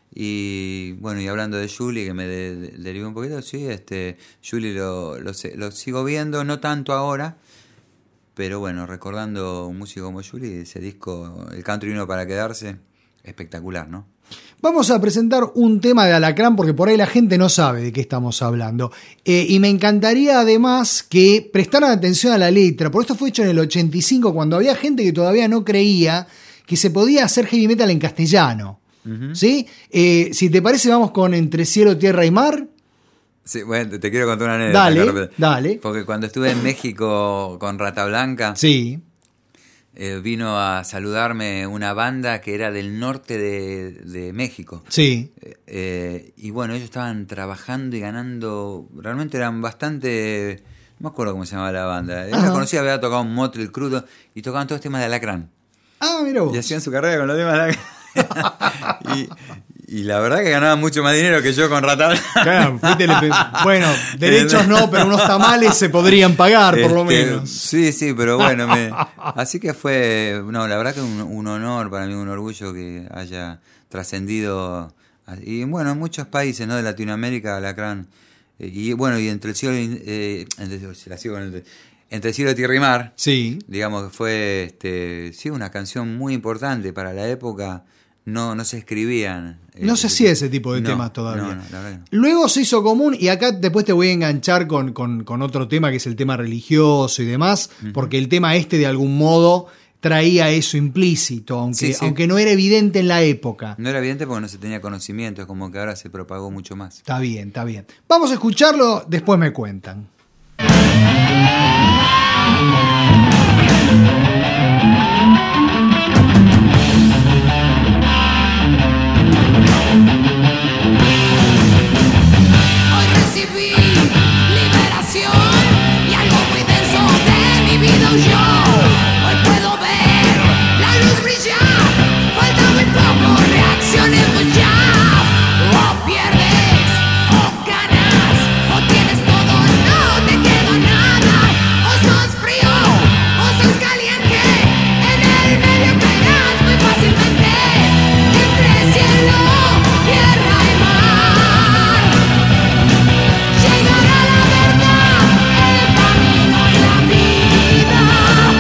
Y bueno, y hablando de Juli, que me derivé un poquito, sí, Juli lo sigo viendo, no tanto ahora, pero bueno, recordando un músico como Juli, ese disco, El Country vino para quedarse, espectacular, ¿no? Vamos a presentar un tema de Alacrán porque por ahí la gente no sabe de qué estamos hablando. Y me encantaría además que prestaran atención a la letra, porque esto fue hecho en el 85, cuando había gente que todavía no creía que se podía hacer heavy metal en castellano. ¿Sí? Si te parece, vamos con Entre cielo, tierra y mar. Sí, bueno, te quiero contar una anécdota. Dale. Porque cuando estuve en México con Rata Blanca, sí, vino a saludarme una banda que era del norte de México. Sí. Y bueno, ellos estaban trabajando y ganando, realmente eran bastante, no me acuerdo cómo se llamaba la banda. Yo la conocía, había tocado un Motel Crudo y tocaban todos temas de Alacrán. Ah, mira vos. Y hacían su carrera con los temas de Alacrán. y la verdad que ganaban mucho más dinero que yo con Rata. Claro, bueno, derechos no, pero unos tamales se podrían pagar por lo menos. Sí, pero bueno, así que fue, no, la verdad que un honor para mí, un orgullo que haya trascendido. Y bueno, en muchos países, ¿no?, de Latinoamérica, Alacrán. Y bueno, y Entre el cielo Entre cielo, tierra y mar. Sí. Digamos que fue una canción muy importante para la época. No se escribían. No se hacía ese tipo de temas todavía. No, la verdad no. Luego se hizo común, y acá después te voy a enganchar con otro tema que es el tema religioso y demás, porque el tema de algún modo traía eso implícito, aunque no era evidente en la época. No era evidente porque no se tenía conocimiento, es como que ahora se propagó mucho más. Está bien. Vamos a escucharlo, después me cuentan. Llegará la verdad, el camino y la vida.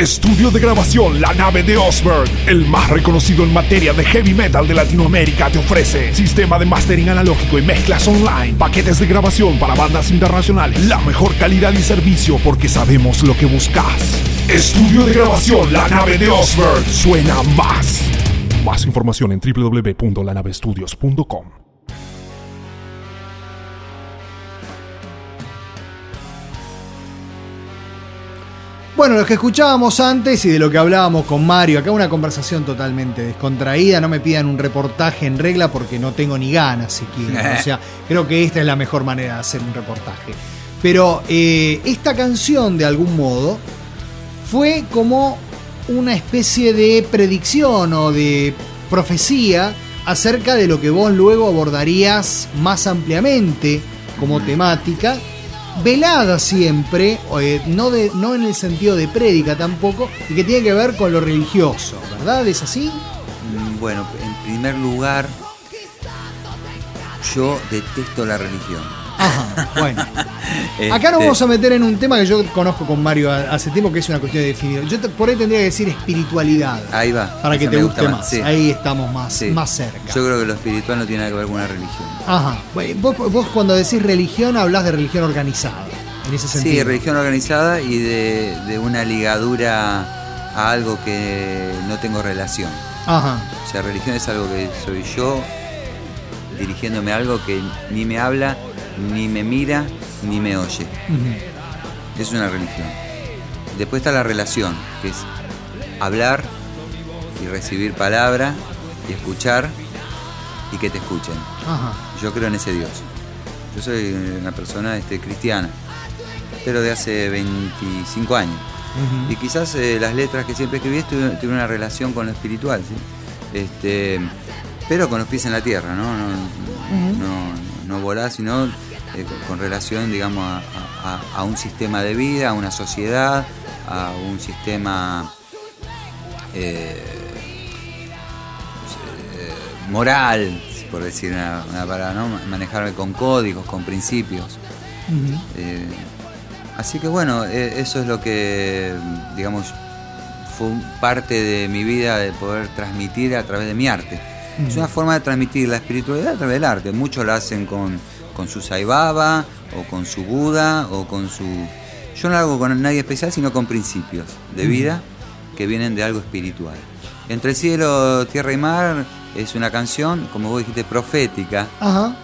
Estudio de grabación La Nave de Osberg, el más reconocido en materia de heavy metal de Latinoamérica, te ofrece sistema de mastering analógico y mezclas online, paquetes de grabación para bandas internacionales, la mejor calidad y servicio porque sabemos lo que buscas. Estudio de grabación La Nave de Osberg, suena más. Más información en www.lanavestudios.com. Bueno, lo que escuchábamos antes y de lo que hablábamos con Mario, acá una conversación totalmente descontraída, no me pidan un reportaje en regla porque no tengo ni ganas siquiera, o sea, creo que esta es la mejor manera de hacer un reportaje. Pero esta canción, de algún modo, fue como una especie de predicción o de profecía acerca de lo que vos luego abordarías más ampliamente como temática, velada siempre, no en el sentido de prédica tampoco, y que tiene que ver con lo religioso, ¿verdad? ¿Es así? Bueno, en primer lugar, yo detesto la religión. Ajá, bueno. Acá nos vamos a meter en un tema que yo conozco con Mario hace tiempo, que es una cuestión de definir. Yo por ahí tendría que decir espiritualidad. Ahí va. Para que te guste más. Sí. Ahí estamos más cerca. Yo creo que lo espiritual no tiene nada que ver con una religión. Ajá. Vos cuando decís religión hablás de religión organizada, en ese sentido. Sí, religión organizada y de una ligadura a algo que no tengo relación. Ajá. O sea, religión es algo que soy yo dirigiéndome a algo que ni me habla, ni me mira, ni me oye. Uh-huh. Es una religión. Después está la relación, que es hablar y recibir palabra y escuchar y que te escuchen. Ajá. Yo creo en ese Dios. Yo soy una persona cristiana, pero de hace 25 años. Uh-huh. Y quizás las letras que siempre escribí tuvieron una relación con lo espiritual, ¿sí? Pero con los pies en la tierra, ¿no? No volás, sino con relación, digamos, a un sistema de vida, a una sociedad, a un sistema moral, por decir una palabra, ¿no? Manejarme con códigos, con principios. Uh-huh. Así que bueno, eso es lo que, digamos, fue parte de mi vida de poder transmitir a través de mi arte. Uh-huh. Es una forma de transmitir la espiritualidad a través del arte. Muchos lo hacen con su Sai Baba, o con su Buda, o con su... Yo no lo hago con nadie especial, sino con principios de vida que vienen de algo espiritual. Entre el cielo, tierra y mar es una canción, como vos dijiste, profética. Ajá.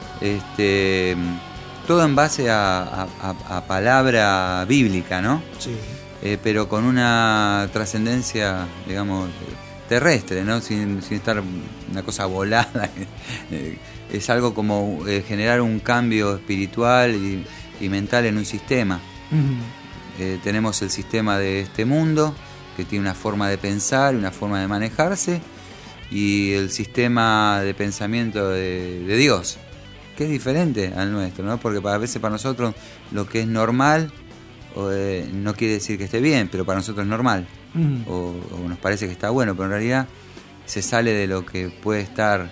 Todo en base a palabra bíblica, ¿no? Sí. Pero con una trascendencia, digamos, terrestre, ¿no? Sin estar una cosa volada. Es algo como generar un cambio espiritual y mental en un sistema. Uh-huh. Tenemos el sistema de este mundo, que tiene una forma de pensar y una forma de manejarse, y el sistema de pensamiento de Dios, que es diferente al nuestro, ¿no? Porque a veces para nosotros lo que es normal no quiere decir que esté bien, pero para nosotros es normal. Uh-huh. O nos parece que está bueno, pero en realidad se sale de lo que puede estar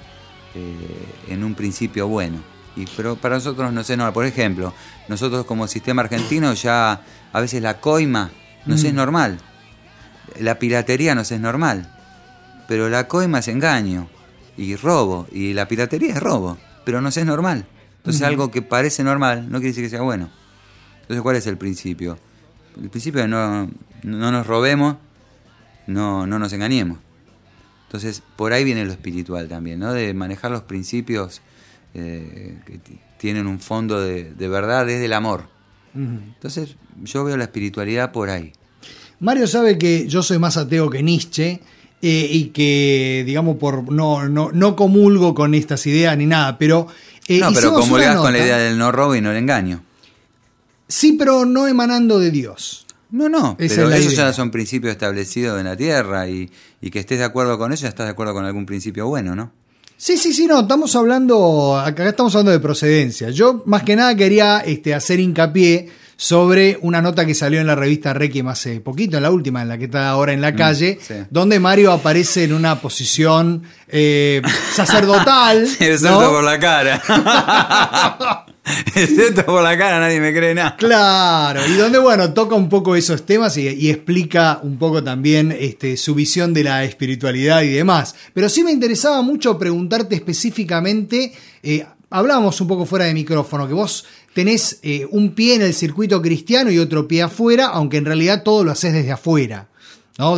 en un principio bueno. Pero para nosotros no es normal. Por ejemplo, nosotros como sistema argentino ya a veces la coima nos es normal, la piratería nos es normal, pero la coima es engaño y robo, y la piratería es robo, pero nos es normal. Entonces algo que parece normal no quiere decir que sea bueno. Entonces, ¿cuál es el principio? El principio es no nos robemos, no nos engañemos. Entonces, por ahí viene lo espiritual también, ¿no? De manejar los principios que tienen un fondo de verdad desde el amor. Uh-huh. Entonces, yo veo la espiritualidad por ahí. Mario sabe que yo soy más ateo que Nietzsche y que, digamos, no comulgo con estas ideas ni nada, pero... pero comulgás con la idea del no robo y no el engaño. Sí, pero no emanando de Dios. No, pero esos ya son principios establecidos en la tierra y que estés de acuerdo con eso, ya estás de acuerdo con algún principio bueno, ¿no? Sí, no, acá estamos hablando de procedencia. Yo más que nada quería hacer hincapié sobre una nota que salió en la revista Requiem hace poquito, en la última, en la que está ahora en la calle, sí, donde Mario aparece en una posición sacerdotal. El salto, ¿no? Por la cara. Excepto por la cara, nadie me cree nada. Claro, y donde, bueno, toca un poco esos temas y explica un poco también su visión de la espiritualidad y demás. Pero sí me interesaba mucho preguntarte específicamente, hablábamos un poco fuera de micrófono, que vos tenés un pie en el circuito cristiano y otro pie afuera, aunque en realidad todo lo haces desde afuera. No,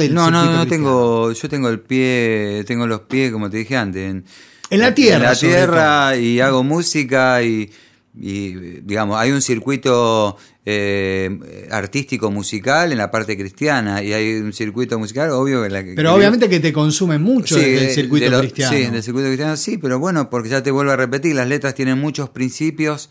yo tengo los pies, como te dije antes, en la tierra. En la tierra, y hago música y digamos, hay un circuito artístico musical en la parte cristiana y hay un circuito musical, obvio. Pero obviamente que te consume mucho el circuito cristiano. Sí, del circuito cristiano sí, pero bueno, porque ya te vuelvo a repetir, las letras tienen muchos principios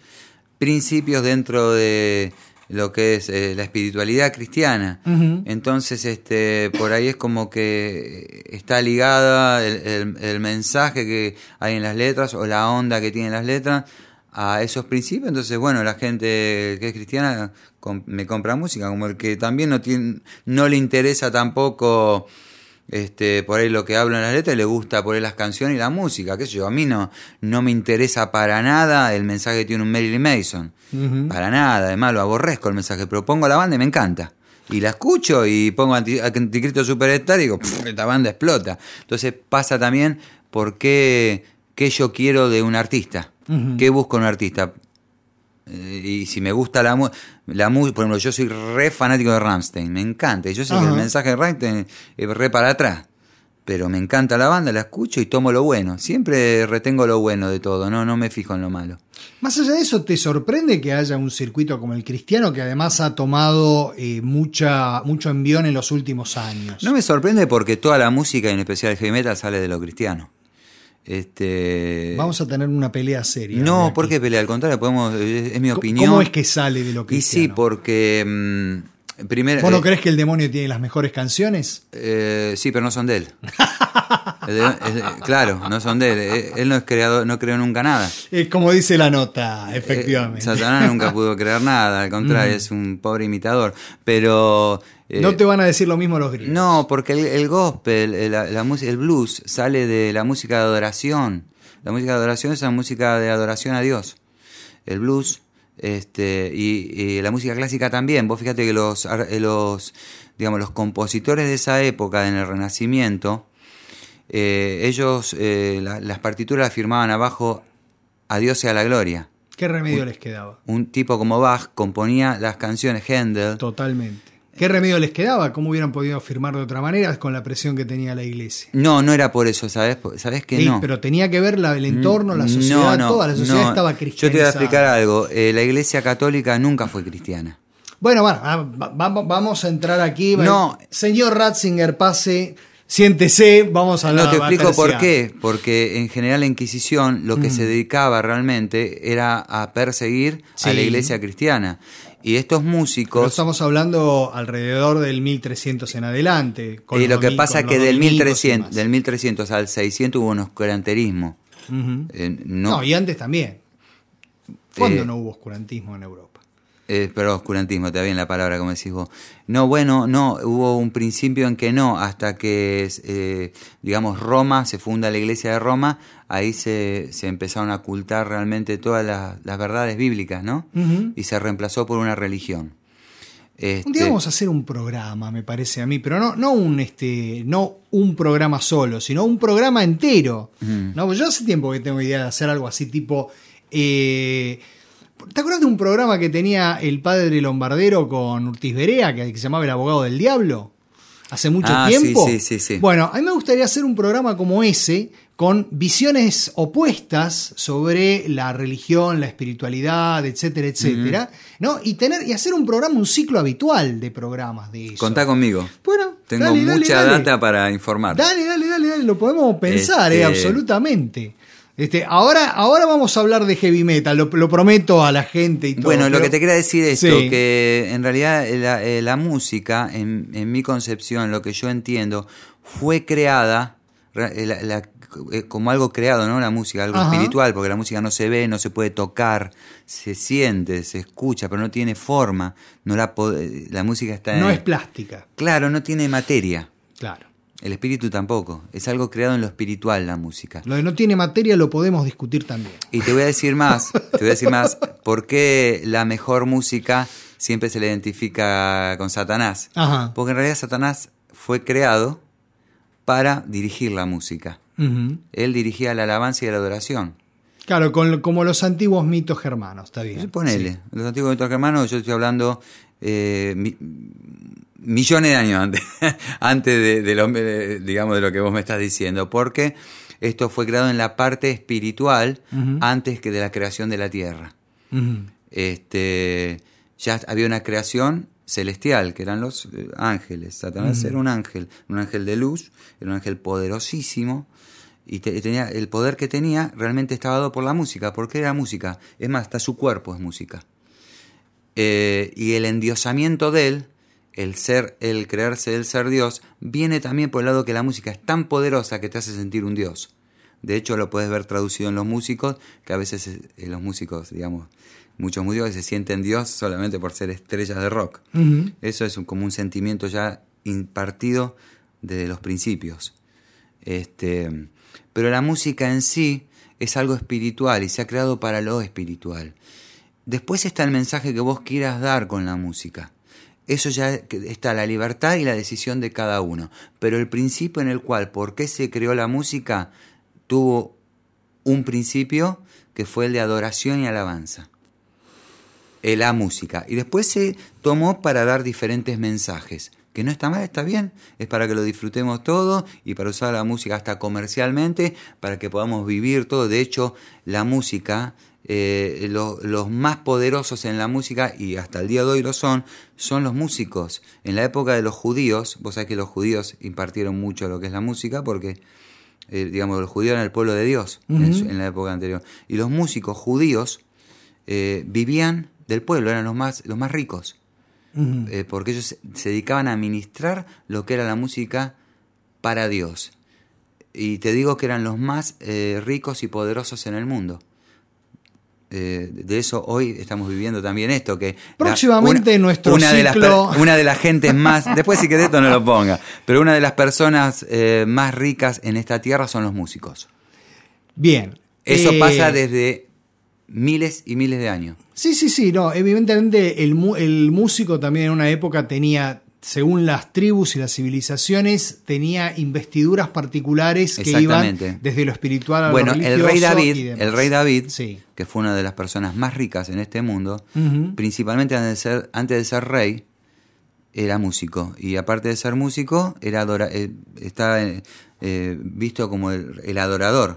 dentro de lo que es la espiritualidad cristiana. Uh-huh. Entonces, por ahí es como que está ligada el mensaje que hay en las letras o la onda que tienen las letras a esos principios. Entonces, bueno, la gente que es cristiana me compra música, como el que también no le interesa tampoco por ahí lo que hablo en las letras, le gusta por ahí las canciones y la música, qué sé yo. A mí no me interesa para nada el mensaje que tiene un Marilyn Manson. Uh-huh. Para nada, además lo aborrezco el mensaje, pero pongo la banda y me encanta. Y la escucho y pongo Anticristo Superstar y digo, esta banda explota. Entonces pasa también por qué yo quiero de un artista. Uh-huh. ¿Qué busco en un artista? Y si me gusta la música, por ejemplo, yo soy re fanático de Rammstein, me encanta. Y yo sé que el mensaje de Rammstein es re para atrás. Pero me encanta la banda, la escucho y tomo lo bueno. Siempre retengo lo bueno de todo, no me fijo en lo malo. Más allá de eso, ¿te sorprende que haya un circuito como el cristiano que además ha tomado mucho envión en los últimos años? No me sorprende porque toda la música, en especial el heavy metal, sale de lo cristiano. Vamos a tener una pelea seria. No, ¿por qué pelea? Al contrario, es mi opinión. ¿Cómo es que sale de lo cristiano? Y sí, porque... primero, ¿vos no crees que el demonio tiene las mejores canciones? Sí, pero no son de él. Claro, no son de él. Él no es creador, no creó nunca nada. Es como dice la nota, efectivamente. Satanás nunca pudo crear nada, al contrario, es un pobre imitador. Pero... no te van a decir lo mismo los griegos. No, porque el gospel, la música, el blues, sale de la música de adoración. La música de adoración es la música de adoración a Dios. El blues... y la música clásica también. Vos fíjate que los compositores de esa época, en el Renacimiento, ellos las partituras las firmaban abajo: a Dios sea la gloria. ¿Qué remedio les quedaba? Un tipo como Bach componía las canciones, Händel. Totalmente. ¿Qué remedio les quedaba? ¿Cómo hubieran podido firmar de otra manera con la presión que tenía la iglesia? No era por eso, ¿sabes que sí, no? Pero tenía que ver el entorno, la sociedad, toda la sociedad estaba cristianizada. Yo te voy a explicar algo. La iglesia católica nunca fue cristiana. Bueno, vamos a entrar aquí. No. Señor Ratzinger, pase, siéntese, vamos a hablar. No, te explico por qué. Porque en general la Inquisición lo que se dedicaba realmente era a perseguir a la iglesia cristiana. Y estos músicos... Pero estamos hablando alrededor del 1300 en adelante. Y lo que pasa es que del 1300 al 600 hubo un oscuranterismo. Uh-huh. Y antes también. ¿Cuándo no hubo oscurantismo en Europa? Pero oscurantismo, está bien la palabra, como decís vos. No, hubo un principio en que no, hasta que, Roma, se funda la iglesia de Roma, ahí se empezaron a ocultar realmente todas las verdades bíblicas, ¿no? Uh-huh. Y se reemplazó por una religión. Un día vamos a hacer un programa, me parece a mí, pero no un programa solo, sino un programa entero. Uh-huh. No, pues yo hace tiempo que tengo idea de hacer algo así, tipo... ¿te acuerdas de un programa que tenía el padre Lombardero con Urtiz Berea, que se llamaba El Abogado del Diablo? Hace mucho tiempo. Sí. Bueno, a mí me gustaría hacer un programa como ese, con visiones opuestas sobre la religión, la espiritualidad, etcétera, etcétera, ¿no? Y hacer un programa, un ciclo habitual de programas de eso. Contá conmigo. Bueno, tengo mucha data para informar. Dale, lo podemos pensar, absolutamente. Ahora vamos a hablar de heavy metal, lo prometo a la gente y todo. Bueno, lo que te quería decir es que en realidad la música, en mi concepción, lo que yo entiendo, fue creada como algo creado, ¿no? La música, algo espiritual, porque la música no se ve, no se puede tocar, se siente, se escucha, pero no tiene forma. La música está... No es plástica. Claro, no tiene materia. Claro. El espíritu tampoco. Es algo creado en lo espiritual, la música. Lo de no tiene materia lo podemos discutir también. Y te voy a decir más, ¿por qué la mejor música siempre se le identifica con Satanás? Ajá. Porque en realidad Satanás fue creado para dirigir la música. Uh-huh. Él dirigía la alabanza y la adoración. Claro, como los antiguos mitos germanos, está bien. Ponele, los antiguos mitos germanos, yo estoy hablando millones de años antes de lo que vos me estás diciendo, porque esto fue creado en la parte espiritual antes que de la creación de la tierra. Uh-huh. Ya había una creación celestial, que eran los ángeles. Satanás era un ángel de luz, era un ángel poderosísimo, y tenía el poder que tenía realmente estaba dado por la música. ¿Por qué era música? Es más, hasta su cuerpo es música. Y el endiosamiento de él, el creerse el ser Dios, viene también por el lado que la música es tan poderosa que te hace sentir un Dios. De hecho, lo puedes ver traducido en los músicos, que a veces los músicos, digamos, muchos músicos se sienten Dios solamente por ser estrellas de rock. Uh-huh. Eso es como un sentimiento ya impartido desde los principios. Pero la música en sí es algo espiritual y se ha creado para lo espiritual. Después está el mensaje que vos quieras dar con la música. Eso ya está la libertad y la decisión de cada uno. Pero el principio en el cual, ¿por qué se creó la música? Tuvo un principio que fue el de adoración y alabanza. La música. Y después se tomó para dar diferentes mensajes. Que no está mal, está bien. Es para que lo disfrutemos todo y para usar la música hasta comercialmente, para que podamos vivir todo. De hecho, la música, los más poderosos en la música, y hasta el día de hoy lo son los músicos. En la época de los judíos, vos sabés que los judíos impartieron mucho lo que es la música, porque los judíos eran el pueblo de Dios en la época anterior. Y los músicos judíos vivían del pueblo, eran los más ricos. Uh-huh. Porque ellos se dedicaban a ministrar lo que era la música para Dios. Y te digo que eran los más ricos y poderosos en el mundo. De eso hoy estamos viviendo también esto, que próximamente nuestro ciclo... Una de las gentes más, después si querés esto no lo ponga, pero una de las personas más ricas en esta tierra son los músicos. Bien. Eso pasa desde miles y miles de años. Sí, no, evidentemente el músico también en una época tenía, según las tribus y las civilizaciones, tenía investiduras particulares que iban desde lo espiritual a lo religioso. El rey David, sí, que fue una de las personas más ricas en este mundo, principalmente antes de ser rey, era músico. Y aparte de ser músico, estaba visto como el adorador.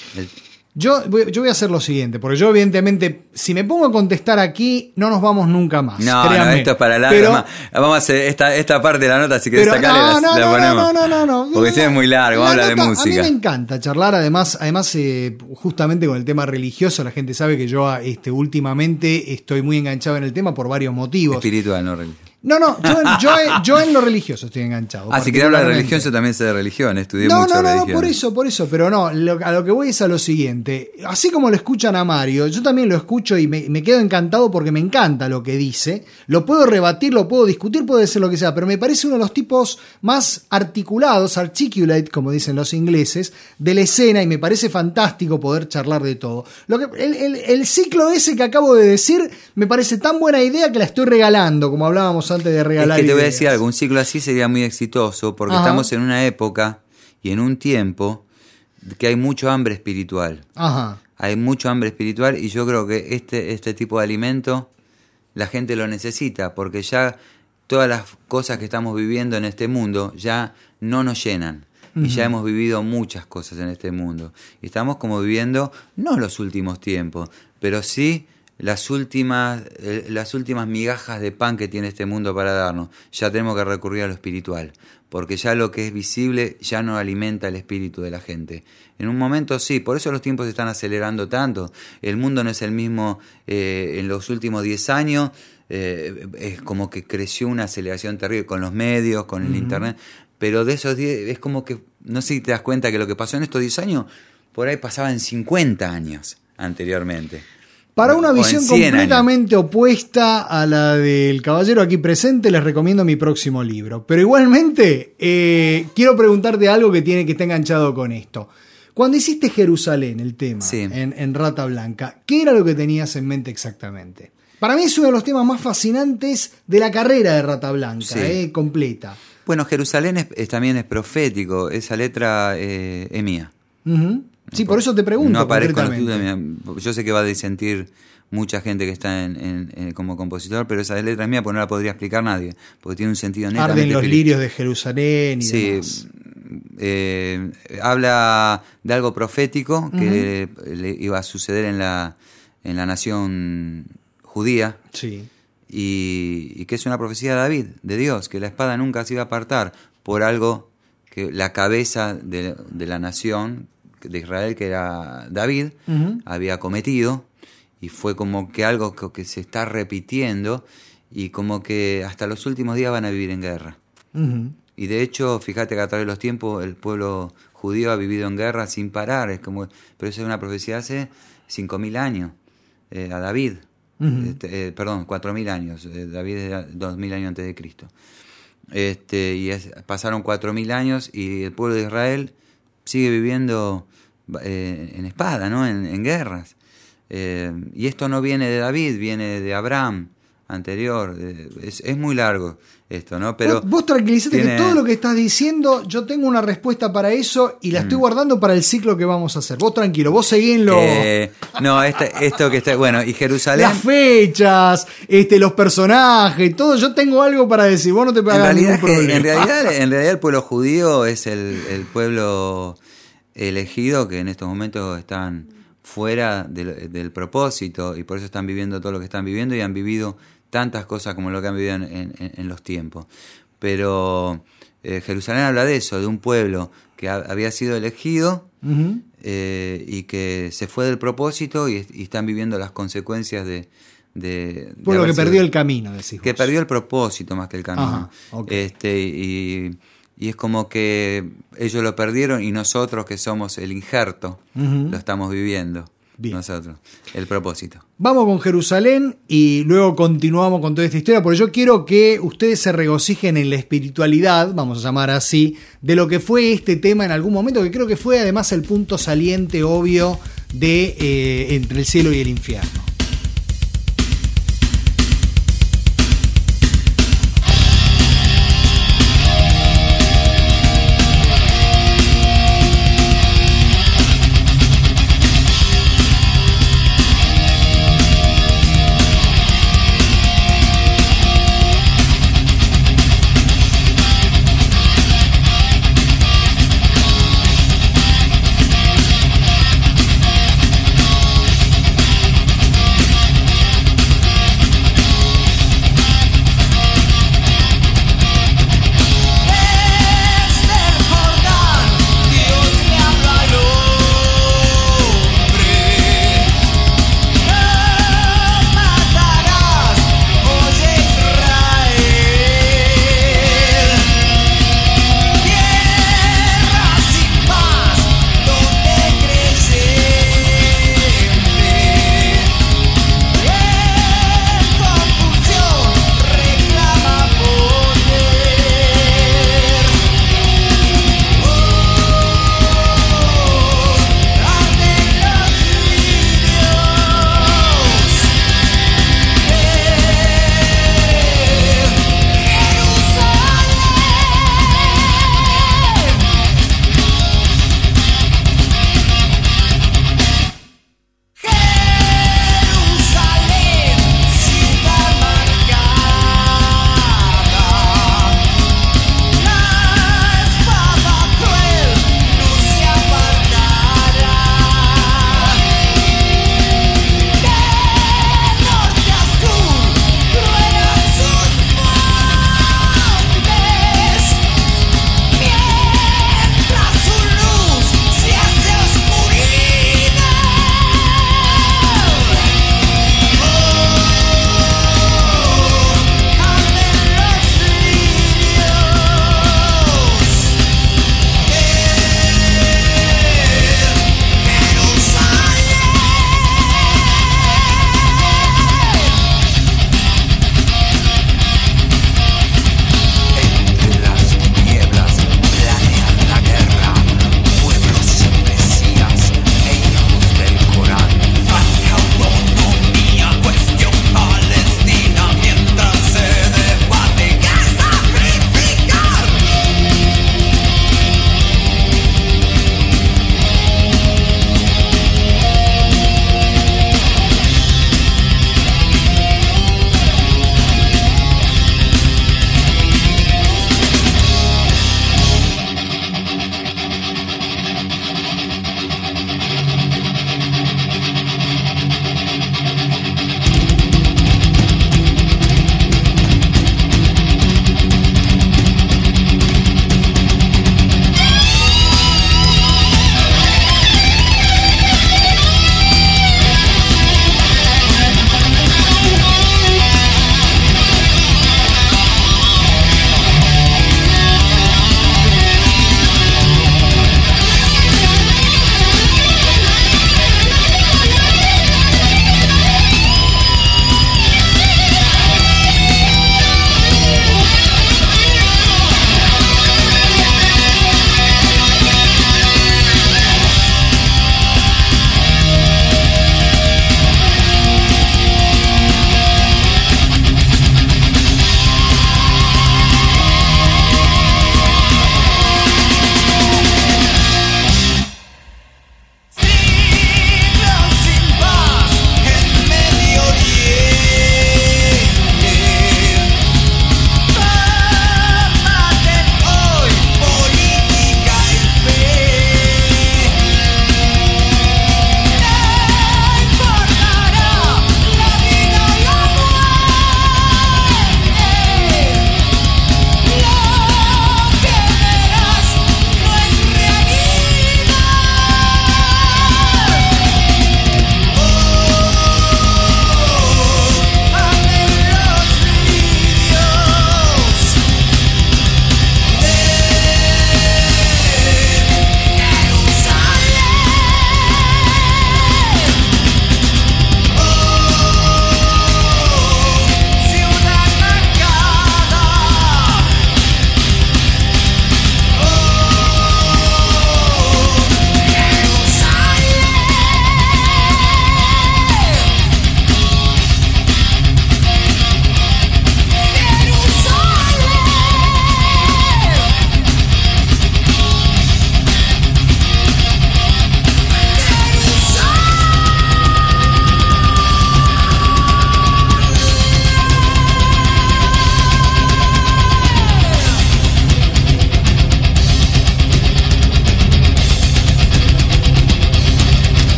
Yo voy a hacer lo siguiente, porque yo evidentemente, si me pongo a contestar aquí, no nos vamos nunca más. No, esto es para largo. Vamos a hacer esta parte de la nota, si querés sacarle la ponemos. No. Porque si es muy largo, vamos a hablar de música. A mí me encanta charlar, además justamente con el tema religioso, la gente sabe que yo últimamente estoy muy enganchado en el tema por varios motivos. Espiritual, no religioso. No, yo en lo religioso estoy enganchado. Si querés hablar de religión, yo también sé de religión, estudié mucho religión. No, por eso, pero no, a lo que voy es a lo siguiente. Así como lo escuchan a Mario, yo también lo escucho y me quedo encantado porque me encanta lo que dice. Lo puedo rebatir, lo puedo discutir, puede ser lo que sea, pero me parece uno de los tipos más articulados, articulate, como dicen los ingleses, de la escena, y me parece fantástico poder charlar de todo. El ciclo ese que acabo de decir me parece tan buena idea que la estoy regalando, como hablábamos antes de regalar. Es que te voy a decir algo, un ciclo así sería muy exitoso porque estamos en una época y en un tiempo que hay mucho hambre espiritual. Ajá. Hay mucho hambre espiritual y yo creo que este tipo de alimento la gente lo necesita, porque ya todas las cosas que estamos viviendo en este mundo ya no nos llenan. Y ya hemos vivido muchas cosas en este mundo. Y estamos como viviendo, no los últimos tiempos, pero sí las últimas migajas de pan que tiene este mundo para darnos. Ya tenemos que recurrir a lo espiritual, porque ya lo que es visible ya no alimenta el espíritu de la gente. En un momento sí, por eso los tiempos se están acelerando tanto. El mundo no es el mismo en los últimos 10 años. Es como que creció una aceleración terrible con los medios, con el internet. Pero de esos 10, es como que, no sé si te das cuenta que lo que pasó en estos 10 años, por ahí pasaba en 50 años anteriormente. Para una O en visión 100 completamente opuesta a la del caballero aquí presente, les recomiendo mi próximo libro. Pero igualmente, quiero preguntarte algo que está enganchado con esto. Cuando hiciste Jerusalén, el tema, Sí. en Rata Blanca, ¿qué era lo que tenías en mente exactamente? Para mí es uno de los temas más fascinantes de la carrera de Rata Blanca, Sí. completa. Bueno, Jerusalén también es profético, esa letra es mía. Ujú. Sí, por eso te pregunto. No aparezco en el concretamente. título, yo sé que va a disentir mucha gente que está como compositor, pero esa letra es mía, pues no la podría explicar nadie, porque tiene un sentido netamente Arden los espiritual. lirios de Jerusalén y Sí, demás. habla de algo profético que le iba a suceder en la nación judía. Sí. Y que es una profecía de David, de Dios, que la espada nunca se iba a apartar por algo que la cabeza de la nación de Israel, que era David, había cometido, y fue como que algo que se está repitiendo, y como que hasta los últimos días van a vivir en guerra. Ujú. Y de hecho, fíjate que a través de los tiempos el pueblo judío ha vivido en guerra sin parar, pero eso es una profecía de hace 5.000 años, a David. Perdón, 4.000 años. David era 2.000 años antes de Cristo. Pasaron 4.000 años y el pueblo de Israel sigue viviendo en espada, ¿no? En guerras. Y esto no viene de David, viene de Abraham anterior. Es muy largo esto, ¿no? Pero vos tranquilízate que todo lo que estás diciendo, yo tengo una respuesta para eso y la estoy guardando para el ciclo que vamos a hacer. Vos tranquilo, vos seguí en lo... no, esto que está... Bueno, y Jerusalén... Las fechas, los personajes, todo, yo tengo algo para decir, vos no te hagas ningún problema. En realidad el pueblo judío es el pueblo elegido que en estos momentos están fuera del propósito y por eso están viviendo todo lo que están viviendo y han vivido tantas cosas como lo que han vivido en los tiempos. Pero Jerusalén habla de eso, de un pueblo que había sido elegido y que se fue del propósito y están viviendo las consecuencias de pueblo que haber sido, perdió el camino, decís que vos. perdió el propósito más que el camino. Ajá, okay. Y es como que ellos lo perdieron y nosotros que somos el injerto lo estamos viviendo. Bien. Nosotros, el propósito. Vamos con Jerusalén y luego continuamos con toda esta historia, porque yo quiero que ustedes se regocijen en la espiritualidad, vamos a llamar así, de lo que fue este tema en algún momento, que creo que fue además el punto saliente obvio de entre el cielo y el infierno.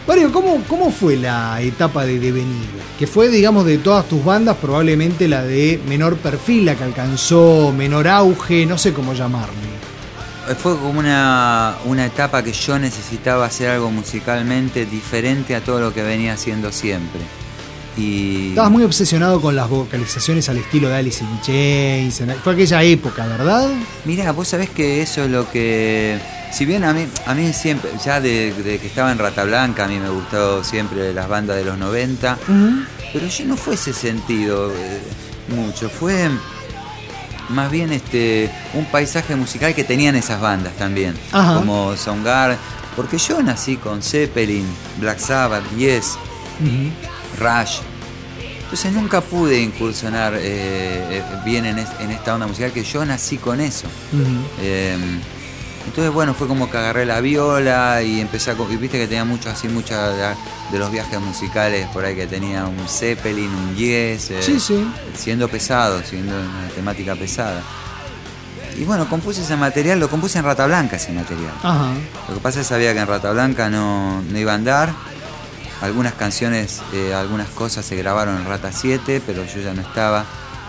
Mario, ¿cómo fue la etapa de Devenir? Que fue, digamos, de todas tus bandas, probablemente la de menor perfil, la que alcanzó menor auge, no sé cómo llamarle. Fue como una etapa que yo necesitaba hacer algo musicalmente diferente a todo lo que venía haciendo siempre. Y estabas muy obsesionado con las vocalizaciones al estilo de Alice in Chains. Fue aquella época, ¿verdad? Mirá, vos sabés que eso es lo que... Si bien a mí siempre, ya de que estaba en Rata Blanca, a mí me gustó siempre las bandas de los 90, pero yo no fue ese sentido mucho, fue más bien un paisaje musical que tenían esas bandas también, como Soundgarden, porque yo nací con Zeppelin, Black Sabbath, Yes, Rush. Entonces nunca pude incursionar bien en esta onda musical, que yo nací con eso. Entonces bueno, fue como que agarré la viola y empecé y viste que tenía muchos de los viajes musicales por ahí, que tenía un Zeppelin, un Yes, siendo pesado, siendo una temática pesada. Y bueno, compuse ese material, lo compuse en Rata Blanca ese material. Lo que pasa es que sabía que en Rata Blanca no iba a andar. Algunas canciones, algunas cosas se grabaron en Rata 7, pero yo ya no estaba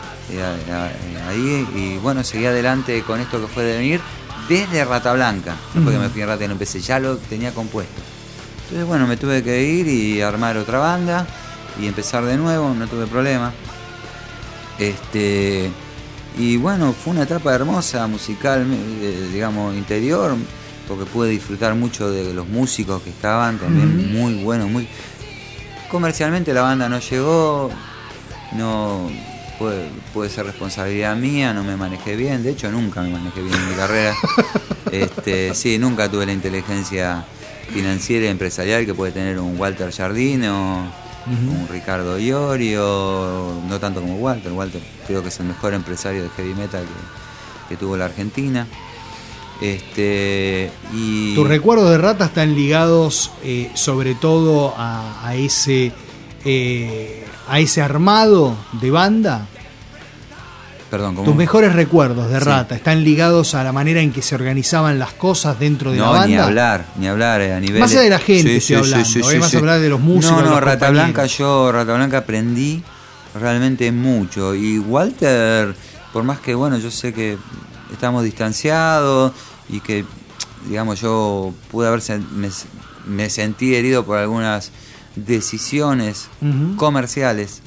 ahí. Y bueno, seguí adelante con esto que fue Devenir desde Rata Blanca. No fue que me fui a Rata y no empecé, ya lo tenía compuesto. Entonces bueno, me tuve que ir y armar otra banda y empezar de nuevo, no tuve problema. Y bueno, fue una etapa hermosa musical, digamos, interior, porque pude disfrutar mucho de los músicos que estaban, también muy buenos, muy... Comercialmente la banda no llegó, no puede ser responsabilidad mía, no me manejé bien, de hecho nunca me manejé bien en mi carrera. Sí, nunca tuve la inteligencia financiera y empresarial que puede tener un Walter Giardino, un Ricardo Iorio, no tanto como Walter. Walter creo que es el mejor empresario de heavy metal que tuvo la Argentina. Y tus recuerdos de Rata están ligados sobre todo a ese armado de banda. Perdón, ¿cómo? Tus mejores recuerdos de Rata están ligados a la manera en que se organizaban las cosas dentro de la banda. Ni hablar a nivel más allá de la gente, estoy hablando, más hablar de los músicos. No, Rata Blanca aprendí realmente mucho. Y Walter, por más que bueno, yo sé que estamos distanciados y que, digamos, yo me sentí herido por algunas decisiones comerciales,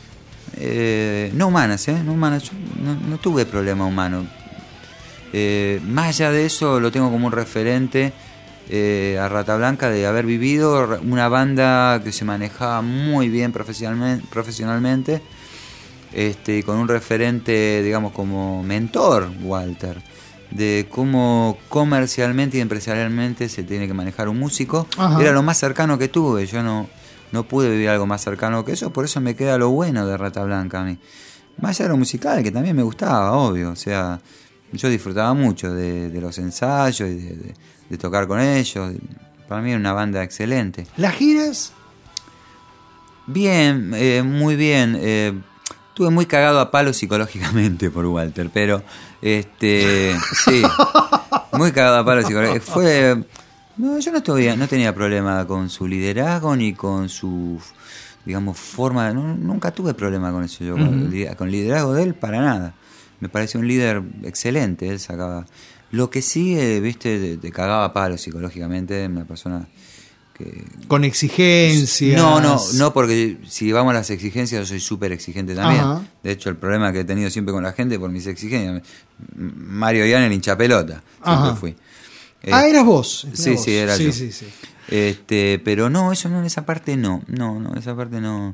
no humanas, yo no tuve problema humano. Más allá de eso, lo tengo como un referente a Rata Blanca, de haber vivido una banda que se manejaba muy bien profesionalmente, con un referente, digamos, como mentor, Walter, de cómo comercialmente y empresarialmente se tiene que manejar un músico. Era lo más cercano que tuve, yo no pude vivir algo más cercano que eso, por eso me queda lo bueno de Rata Blanca a mí. Más allá de lo musical, que también me gustaba, obvio, o sea, yo disfrutaba mucho de los ensayos y de tocar con ellos. Para mí era una banda excelente. ¿Las giras? Bien, muy bien. Estuve muy cagado a palo psicológicamente por Walter, pero sí, muy cagado a palo psicológicamente. Yo no tenía problema con su liderazgo ni con su, digamos, forma. Nunca tuve problema con eso yo, con el liderazgo de él, para nada. Me pareció un líder excelente, él sacaba. Lo que sí, viste, te cagaba a palo psicológicamente, una persona que... Con exigencias. No, porque si vamos a las exigencias, yo soy súper exigente también. De hecho, el problema que he tenido siempre con la gente por mis exigencias. Mario Ian, el hinchapelota, siempre fui. ¿Eras vos? Sí, era yo. Sí. Pero no, eso no, esa parte no. No, esa parte no.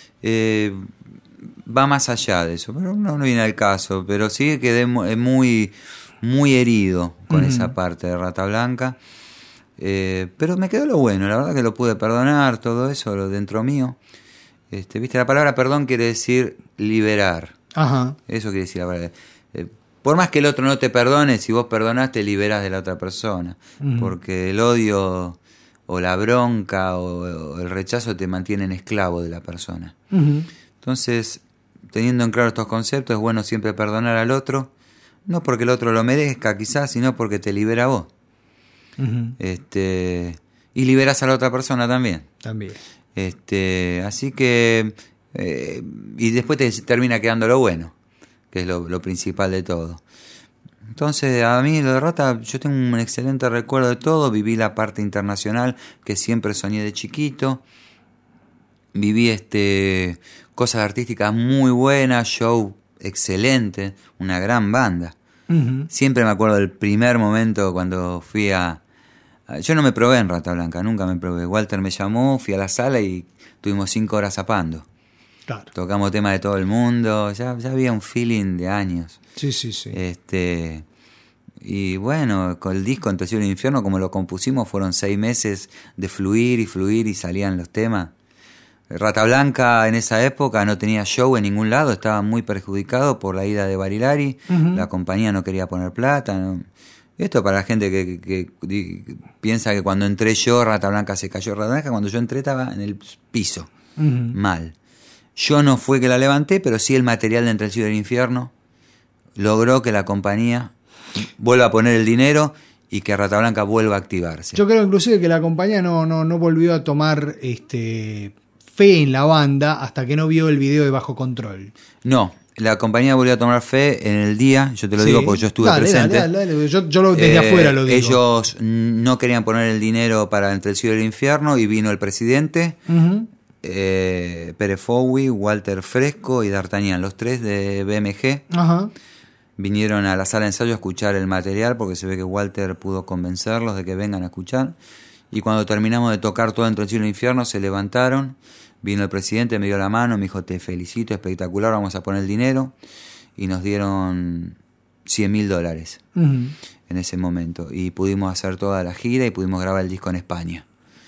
Va más allá de eso, pero no viene al caso. Pero sí quedé muy, muy herido con esa parte de Rata Blanca. Pero me quedó lo bueno, la verdad que lo pude perdonar, todo eso, lo dentro mío. Viste, la palabra perdón quiere decir liberar. Eso quiere decir la palabra. Por más que el otro no te perdone, si vos perdonás, te liberás de la otra persona. Porque el odio o la bronca o el rechazo te mantienen esclavo de la persona. Entonces, teniendo en claro estos conceptos, es bueno siempre perdonar al otro, no porque el otro lo merezca quizás, sino porque te libera a vos. y liberas a la otra persona también. También. Así que y después te termina quedando lo bueno, que es lo principal de todo. Entonces, a mí lo de Rata, yo tengo un excelente recuerdo de todo. Viví la parte internacional que siempre soñé de chiquito. Viví cosas artísticas muy buenas, show excelente, una gran banda. Uh-huh. Siempre me acuerdo del primer momento cuando fui yo no me probé en Rata Blanca, nunca me probé. Walter me llamó, fui a la sala y tuvimos 5 horas zapando. Claro. Tocamos temas de todo el mundo, ya había un feeling de años. Sí. Y bueno, con el disco Entre el cielo y el infierno, como lo compusimos, fueron 6 meses de fluir y salían los temas. Rata Blanca en esa época no tenía show en ningún lado, estaba muy perjudicado por la ida de Barilari, uh-huh. La compañía no quería poner plata, ¿no? Esto para la gente que piensa que cuando entré yo, Rata Blanca se cayó. Rata Blanca, cuando yo entré, estaba en el piso, uh-huh. Mal. Yo no fue que la levanté, pero sí el material de Entre el cielo y el infierno logró que la compañía vuelva a poner el dinero y que Rata Blanca vuelva a activarse. Yo creo inclusive que la compañía no volvió a tomar fe en la banda hasta que no vio el video de Bajo Control. No, la compañía volvió a tomar fe en el día, yo te lo digo porque yo estuve presente. Dale. Yo desde afuera lo digo. Ellos no querían poner el dinero para Entre el cielo y el infierno y vino el presidente, uh-huh. Pere Fowi, Walter Fresco y D'Artagnan, los 3 de BMG. Uh-huh. Vinieron a la sala de ensayo a escuchar el material porque se ve que Walter pudo convencerlos de que vengan a escuchar. Y cuando terminamos de tocar todo Entre el cielo y el infierno, se levantaron. Vino el presidente, me dio la mano, me dijo: te felicito, espectacular, vamos a poner el dinero. Y nos dieron $100,000 uh-huh. en ese momento. Y pudimos hacer toda la gira y pudimos grabar el disco en España.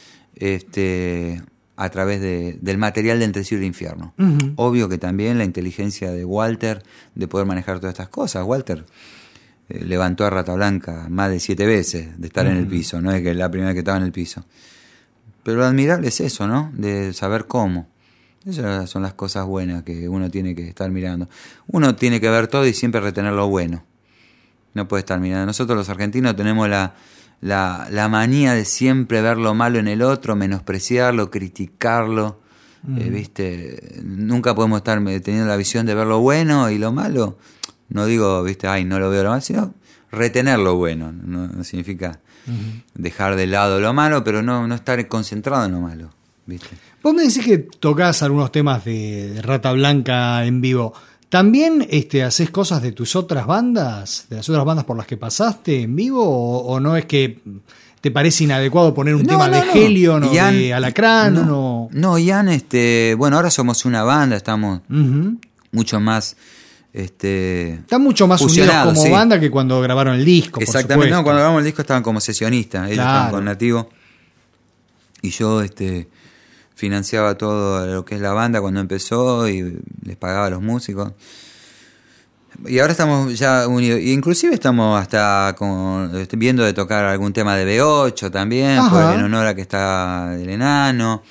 A través del material de Entre el cielo y el infierno. Uh-huh. Obvio que también la inteligencia de Walter de poder manejar todas estas cosas. Walter levantó a Rata Blanca más de 7 veces de estar uh-huh. en el piso, no es que la primera vez que estaba en el piso. Pero lo admirable es eso, ¿no? De saber cómo. Esas son las cosas buenas que uno tiene que estar mirando. Uno tiene que ver todo y siempre retener lo bueno. No puede estar mirando. Nosotros los argentinos tenemos la manía de siempre ver lo malo en el otro, menospreciarlo, criticarlo, ¿viste? Nunca podemos estar teniendo la visión de ver lo bueno y lo malo. No digo, ¿viste? Ay, no lo veo lo malo, sino retener lo bueno. No significa uh-huh. dejar de lado lo malo, pero no estar concentrado en lo malo, ¿viste? Vos me decís que tocás algunos temas de Rata Blanca en vivo. ¿También haces cosas de tus otras bandas, de las otras bandas por las que pasaste en vivo? ¿O no es que te parece inadecuado poner un tema de Helion o de Alacrán? No, Ian, bueno, ahora somos una banda, estamos uh-huh. mucho más... Están mucho más unidos como banda que cuando grabaron el disco. Exactamente, no, cuando grabamos el disco estaban como sesionistas, ellos estaban con Nativo. Y yo financiaba todo lo que es la banda cuando empezó y les pagaba a los músicos. Y ahora estamos ya unidos. Inclusive estamos hasta viendo de tocar algún tema de B8 también, pues, en honor a que está el enano.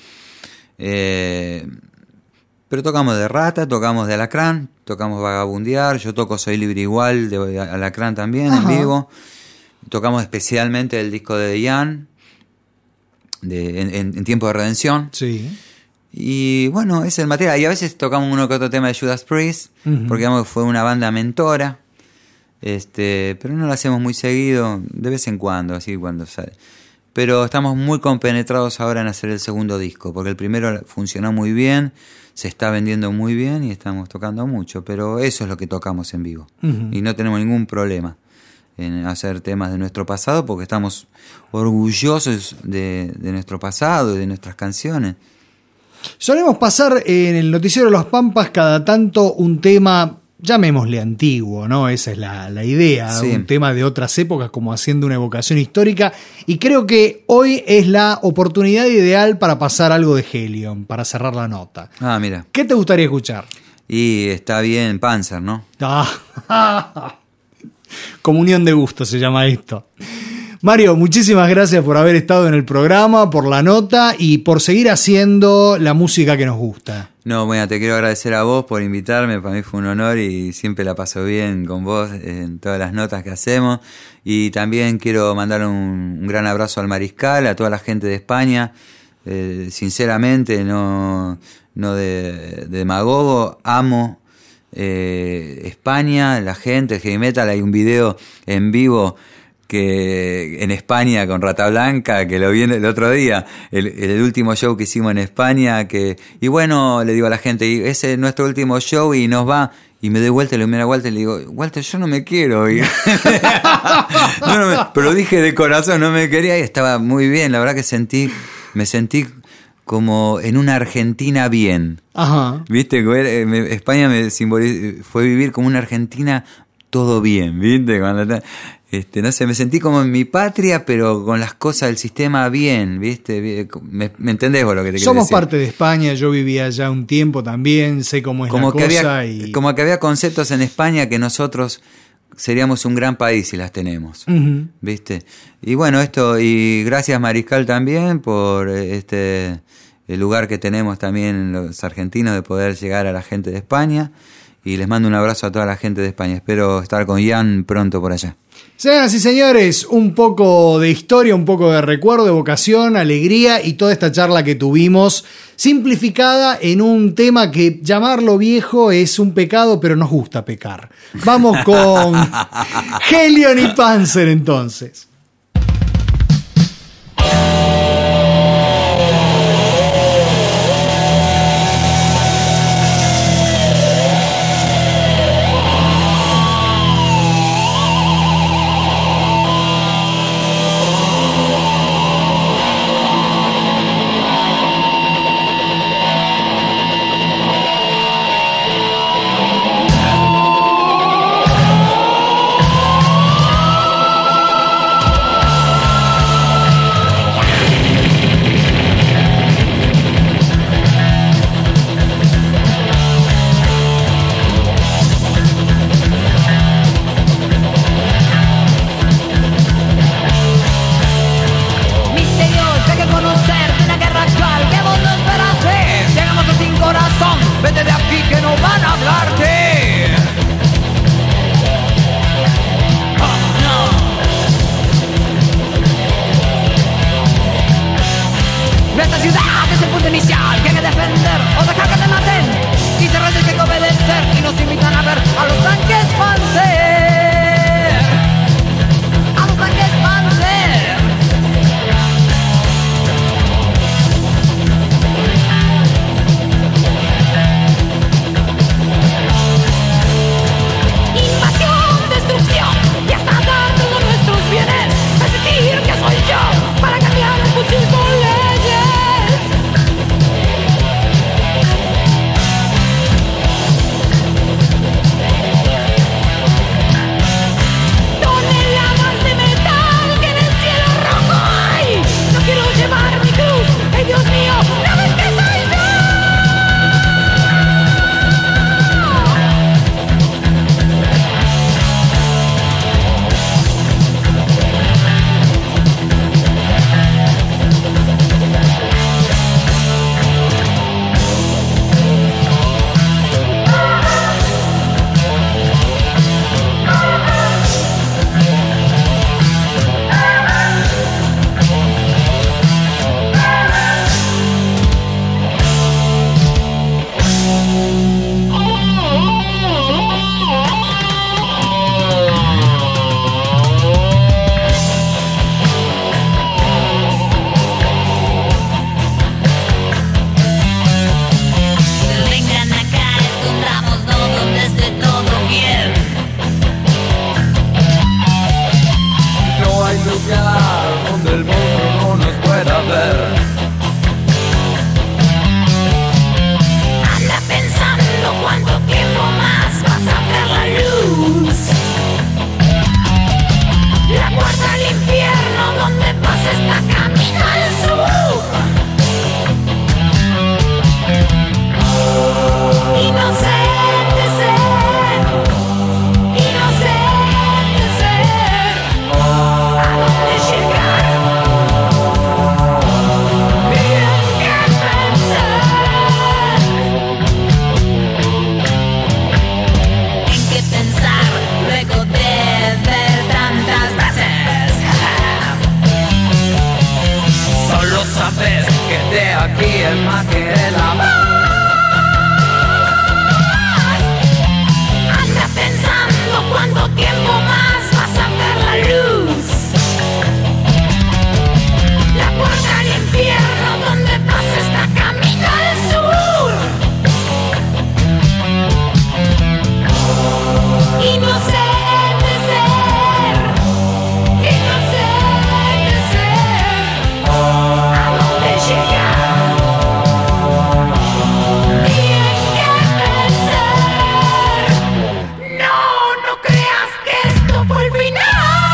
Pero tocamos de Rata, tocamos de Alacrán, tocamos Vagabundear, yo toco Soy Libre Igual de Alacrán también en vivo. Tocamos especialmente el disco de Ian, en Tiempo de Redención. Sí. Y bueno, es el material. Y a veces tocamos uno que otro tema de Judas Priest, uh-huh. porque digamos que fue una banda mentora. Pero no lo hacemos muy seguido, de vez en cuando, así cuando sale. Pero estamos muy compenetrados ahora en hacer el segundo disco, porque el primero funcionó muy bien, se está vendiendo muy bien y estamos tocando mucho. Pero eso es lo que tocamos en vivo. Uh-huh. Y no tenemos ningún problema en hacer temas de nuestro pasado, porque estamos orgullosos de nuestro pasado y de nuestras canciones. Solemos pasar en el noticiero de Los Pampas cada tanto un tema, llamémosle antiguo, ¿no? Esa es la idea, sí. Un tema de otras épocas, como haciendo una evocación histórica, y creo que hoy es la oportunidad ideal para pasar algo de Helion, para cerrar la nota. Ah, mira. ¿Qué te gustaría escuchar? Y está bien Panzer, ¿no? Comunión de gusto se llama esto. Mario, muchísimas gracias por haber estado en el programa, por la nota y por seguir haciendo la música que nos gusta. No, bueno, te quiero agradecer a vos por invitarme, para mí fue un honor y siempre la paso bien con vos en todas las notas que hacemos. Y también quiero mandar un gran abrazo al Mariscal, a toda la gente de España, sinceramente, no de demagogo, amo España, la gente, el heavy metal. Hay un video en vivo que en España con Rata Blanca, que lo vi el otro día, el último show que hicimos en España, y bueno, le digo a la gente, y ese es nuestro último show y nos va, y me doy vuelta, le miro a Walter y le digo, Walter, yo no me quiero ir. Pero lo dije de corazón, no me quería, y estaba muy bien, la verdad que me sentí como en una Argentina bien. Ajá. ¿Viste? España fue vivir como una Argentina todo bien, ¿viste? No sé, me sentí como en mi patria, pero con las cosas del sistema bien, ¿viste? ¿Me entendés vos lo que te quiero decir? Somos parte de España, yo vivía allá un tiempo también, sé cómo es como la cosa. Como que había conceptos en España que nosotros seríamos un gran país si las tenemos, ¿viste? Y bueno, y gracias Mariscal también por el lugar que tenemos también los argentinos de poder llegar a la gente de España. Y les mando un abrazo a toda la gente de España. Espero estar con Ian pronto por allá. Señoras y señores, un poco de historia, un poco de recuerdo, evocación, alegría y toda esta charla que tuvimos, simplificada en un tema que llamarlo viejo es un pecado, pero nos gusta pecar. Vamos con Helion y Panzer entonces. más que la paz. Anda pensando cuánto tiempo más vas a ver la luz. La puerta al infierno donde pasa está camino al sur. Y no sé qué ser, y no sé qué ser, a dónde llegar, y en qué pensar. No, no creas que esto fue el final.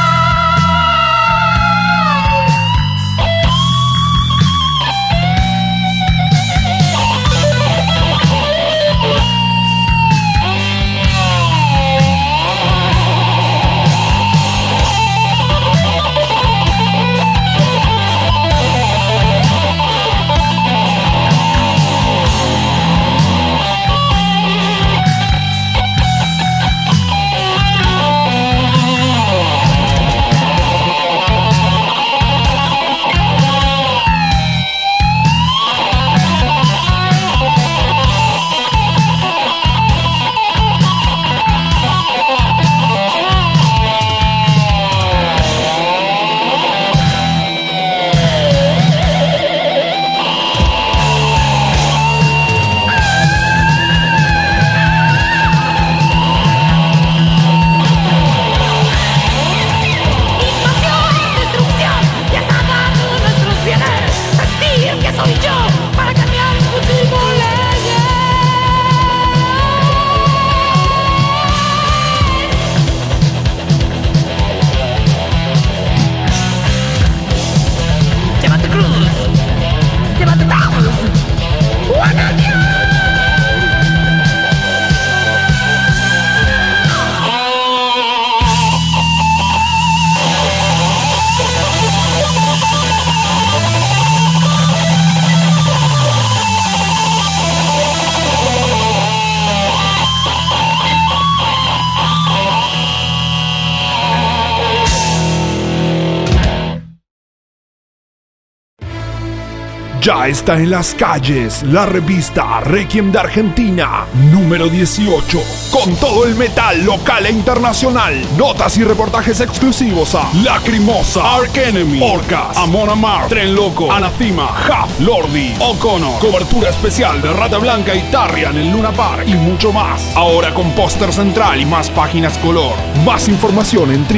Ya está en las calles la revista Requiem de Argentina, número 18, con todo el metal local e internacional. Notas y reportajes exclusivos a Lacrimosa, Arch Enemy, Orcas, Amon Amarth, Tren Loco, Anathema, Huff, Lordi, O'Connor, cobertura especial de Rata Blanca y Tarrian en Luna Park y mucho más. Ahora con póster central y más páginas color. Más información en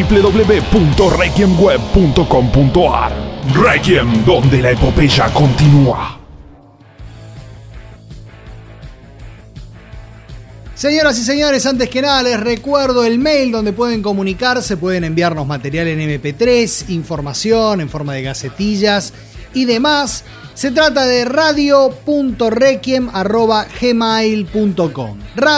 www.requiemweb.com.ar. Requiem, donde la epopeya continúa. Señoras y señores, antes que nada les recuerdo el mail donde pueden comunicarse, pueden enviarnos material en MP3, información en forma de gacetillas y demás. Se trata de radio.requiem@gmail.com,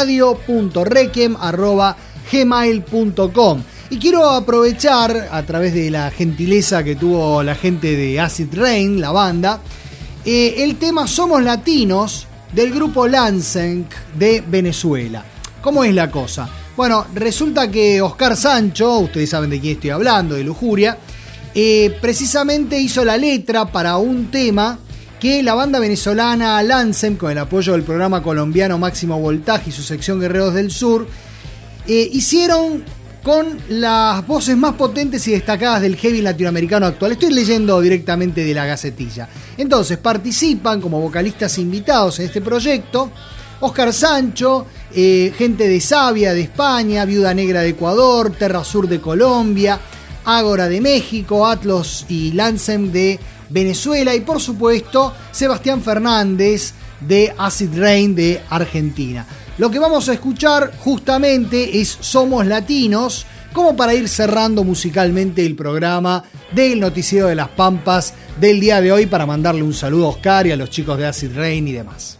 radio.requiem@gmail.com. Y quiero aprovechar, a través de la gentileza que tuvo la gente de Acid Rain, la banda, el tema Somos Latinos del grupo Lansenk de Venezuela. ¿Cómo es la cosa? Bueno, resulta que Oscar Sancho, ustedes saben de quién estoy hablando, de Lujuria, precisamente hizo la letra para un tema que la banda venezolana Lansenk, con el apoyo del programa colombiano Máximo Voltaje y su sección Guerreros del Sur, hicieron con las voces más potentes y destacadas del heavy latinoamericano actual. Estoy leyendo directamente de la gacetilla. Entonces participan como vocalistas invitados en este proyecto Oscar Sancho, gente de Savia de España, Viuda Negra de Ecuador, Terra Sur de Colombia, Ágora de México, Atlos y Lansenk de Venezuela y por supuesto Sebastián Fernández de Acid Rain de Argentina. Lo que vamos a escuchar justamente es Somos Latinos, como para ir cerrando musicalmente el programa del Noticiero de las Pampas del día de hoy, para mandarle un saludo a Oscar y a los chicos de Acid Rain y demás.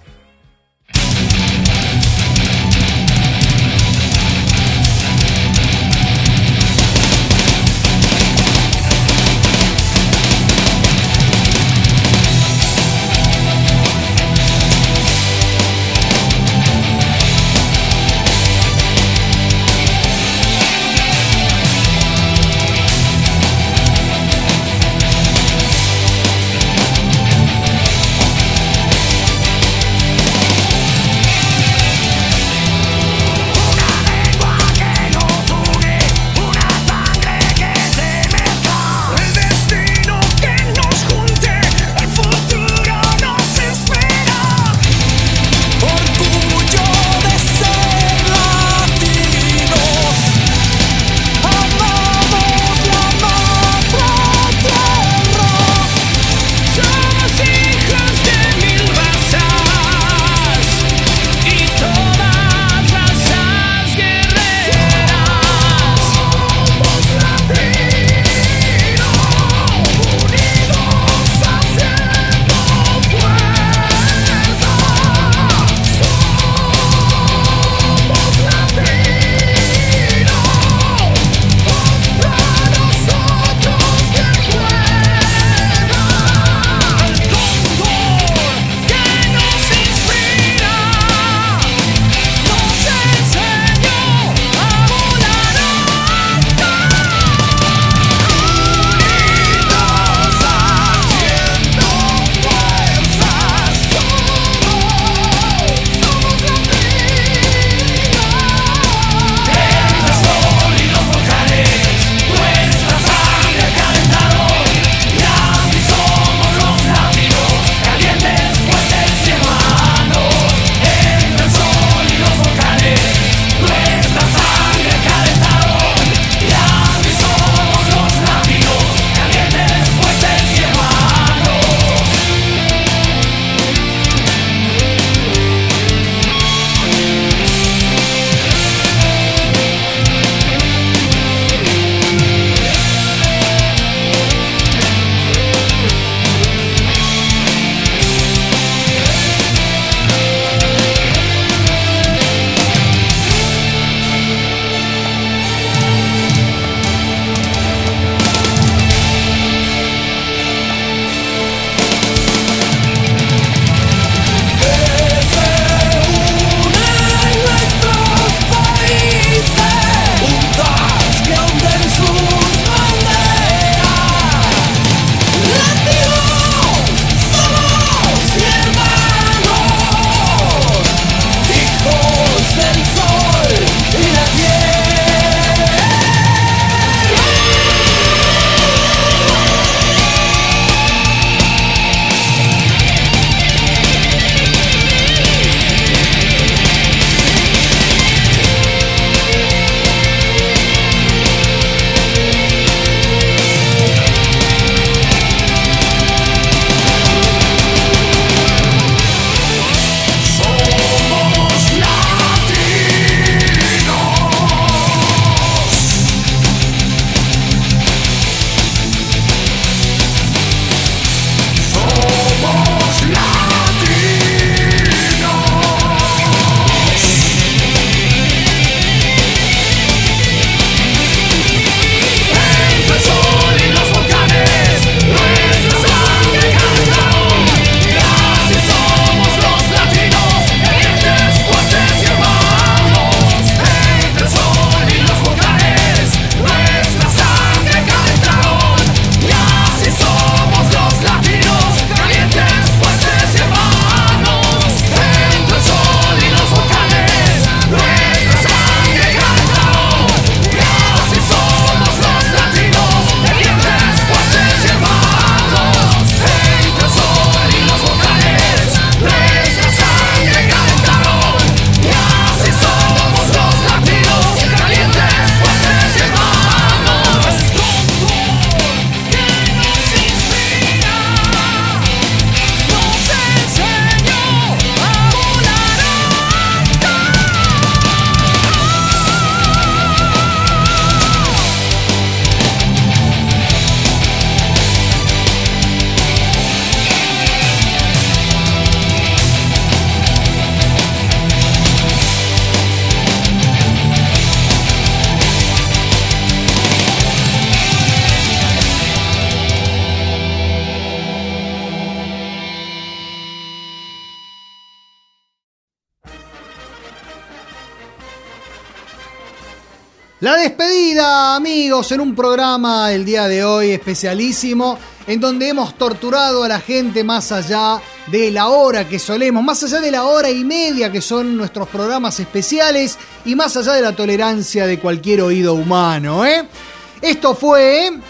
La despedida, amigos, en un programa el día de hoy especialísimo, en donde hemos torturado a la gente más allá de la hora que solemos, más allá de la hora y media que son nuestros programas especiales y más allá de la tolerancia de cualquier oído humano, ¿eh? Esto fue El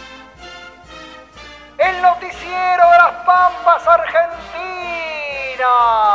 noticiero de las Pampas Argentina.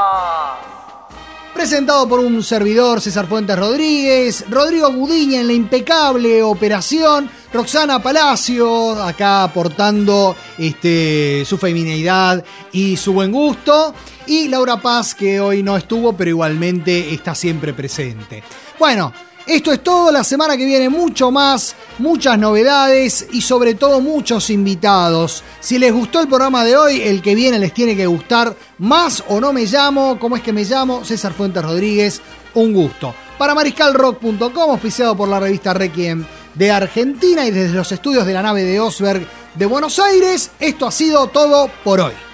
presentado por un servidor, César Fuentes Rodríguez, Rodrigo Gudiña en la impecable operación, Roxana Palacio acá aportando su femineidad y su buen gusto, y Laura Paz, que hoy no estuvo pero igualmente está siempre presente. Bueno, esto es todo. La semana que viene mucho más, muchas novedades y sobre todo muchos invitados. Si les gustó el programa de hoy, el que viene les tiene que gustar más. O no me llamo, ¿cómo es que me llamo? César Fuentes Rodríguez, un gusto. Para mariscalrock.com, auspiciado por la revista Requiem de Argentina y desde los estudios de la nave de Osberg de Buenos Aires, esto ha sido todo por hoy.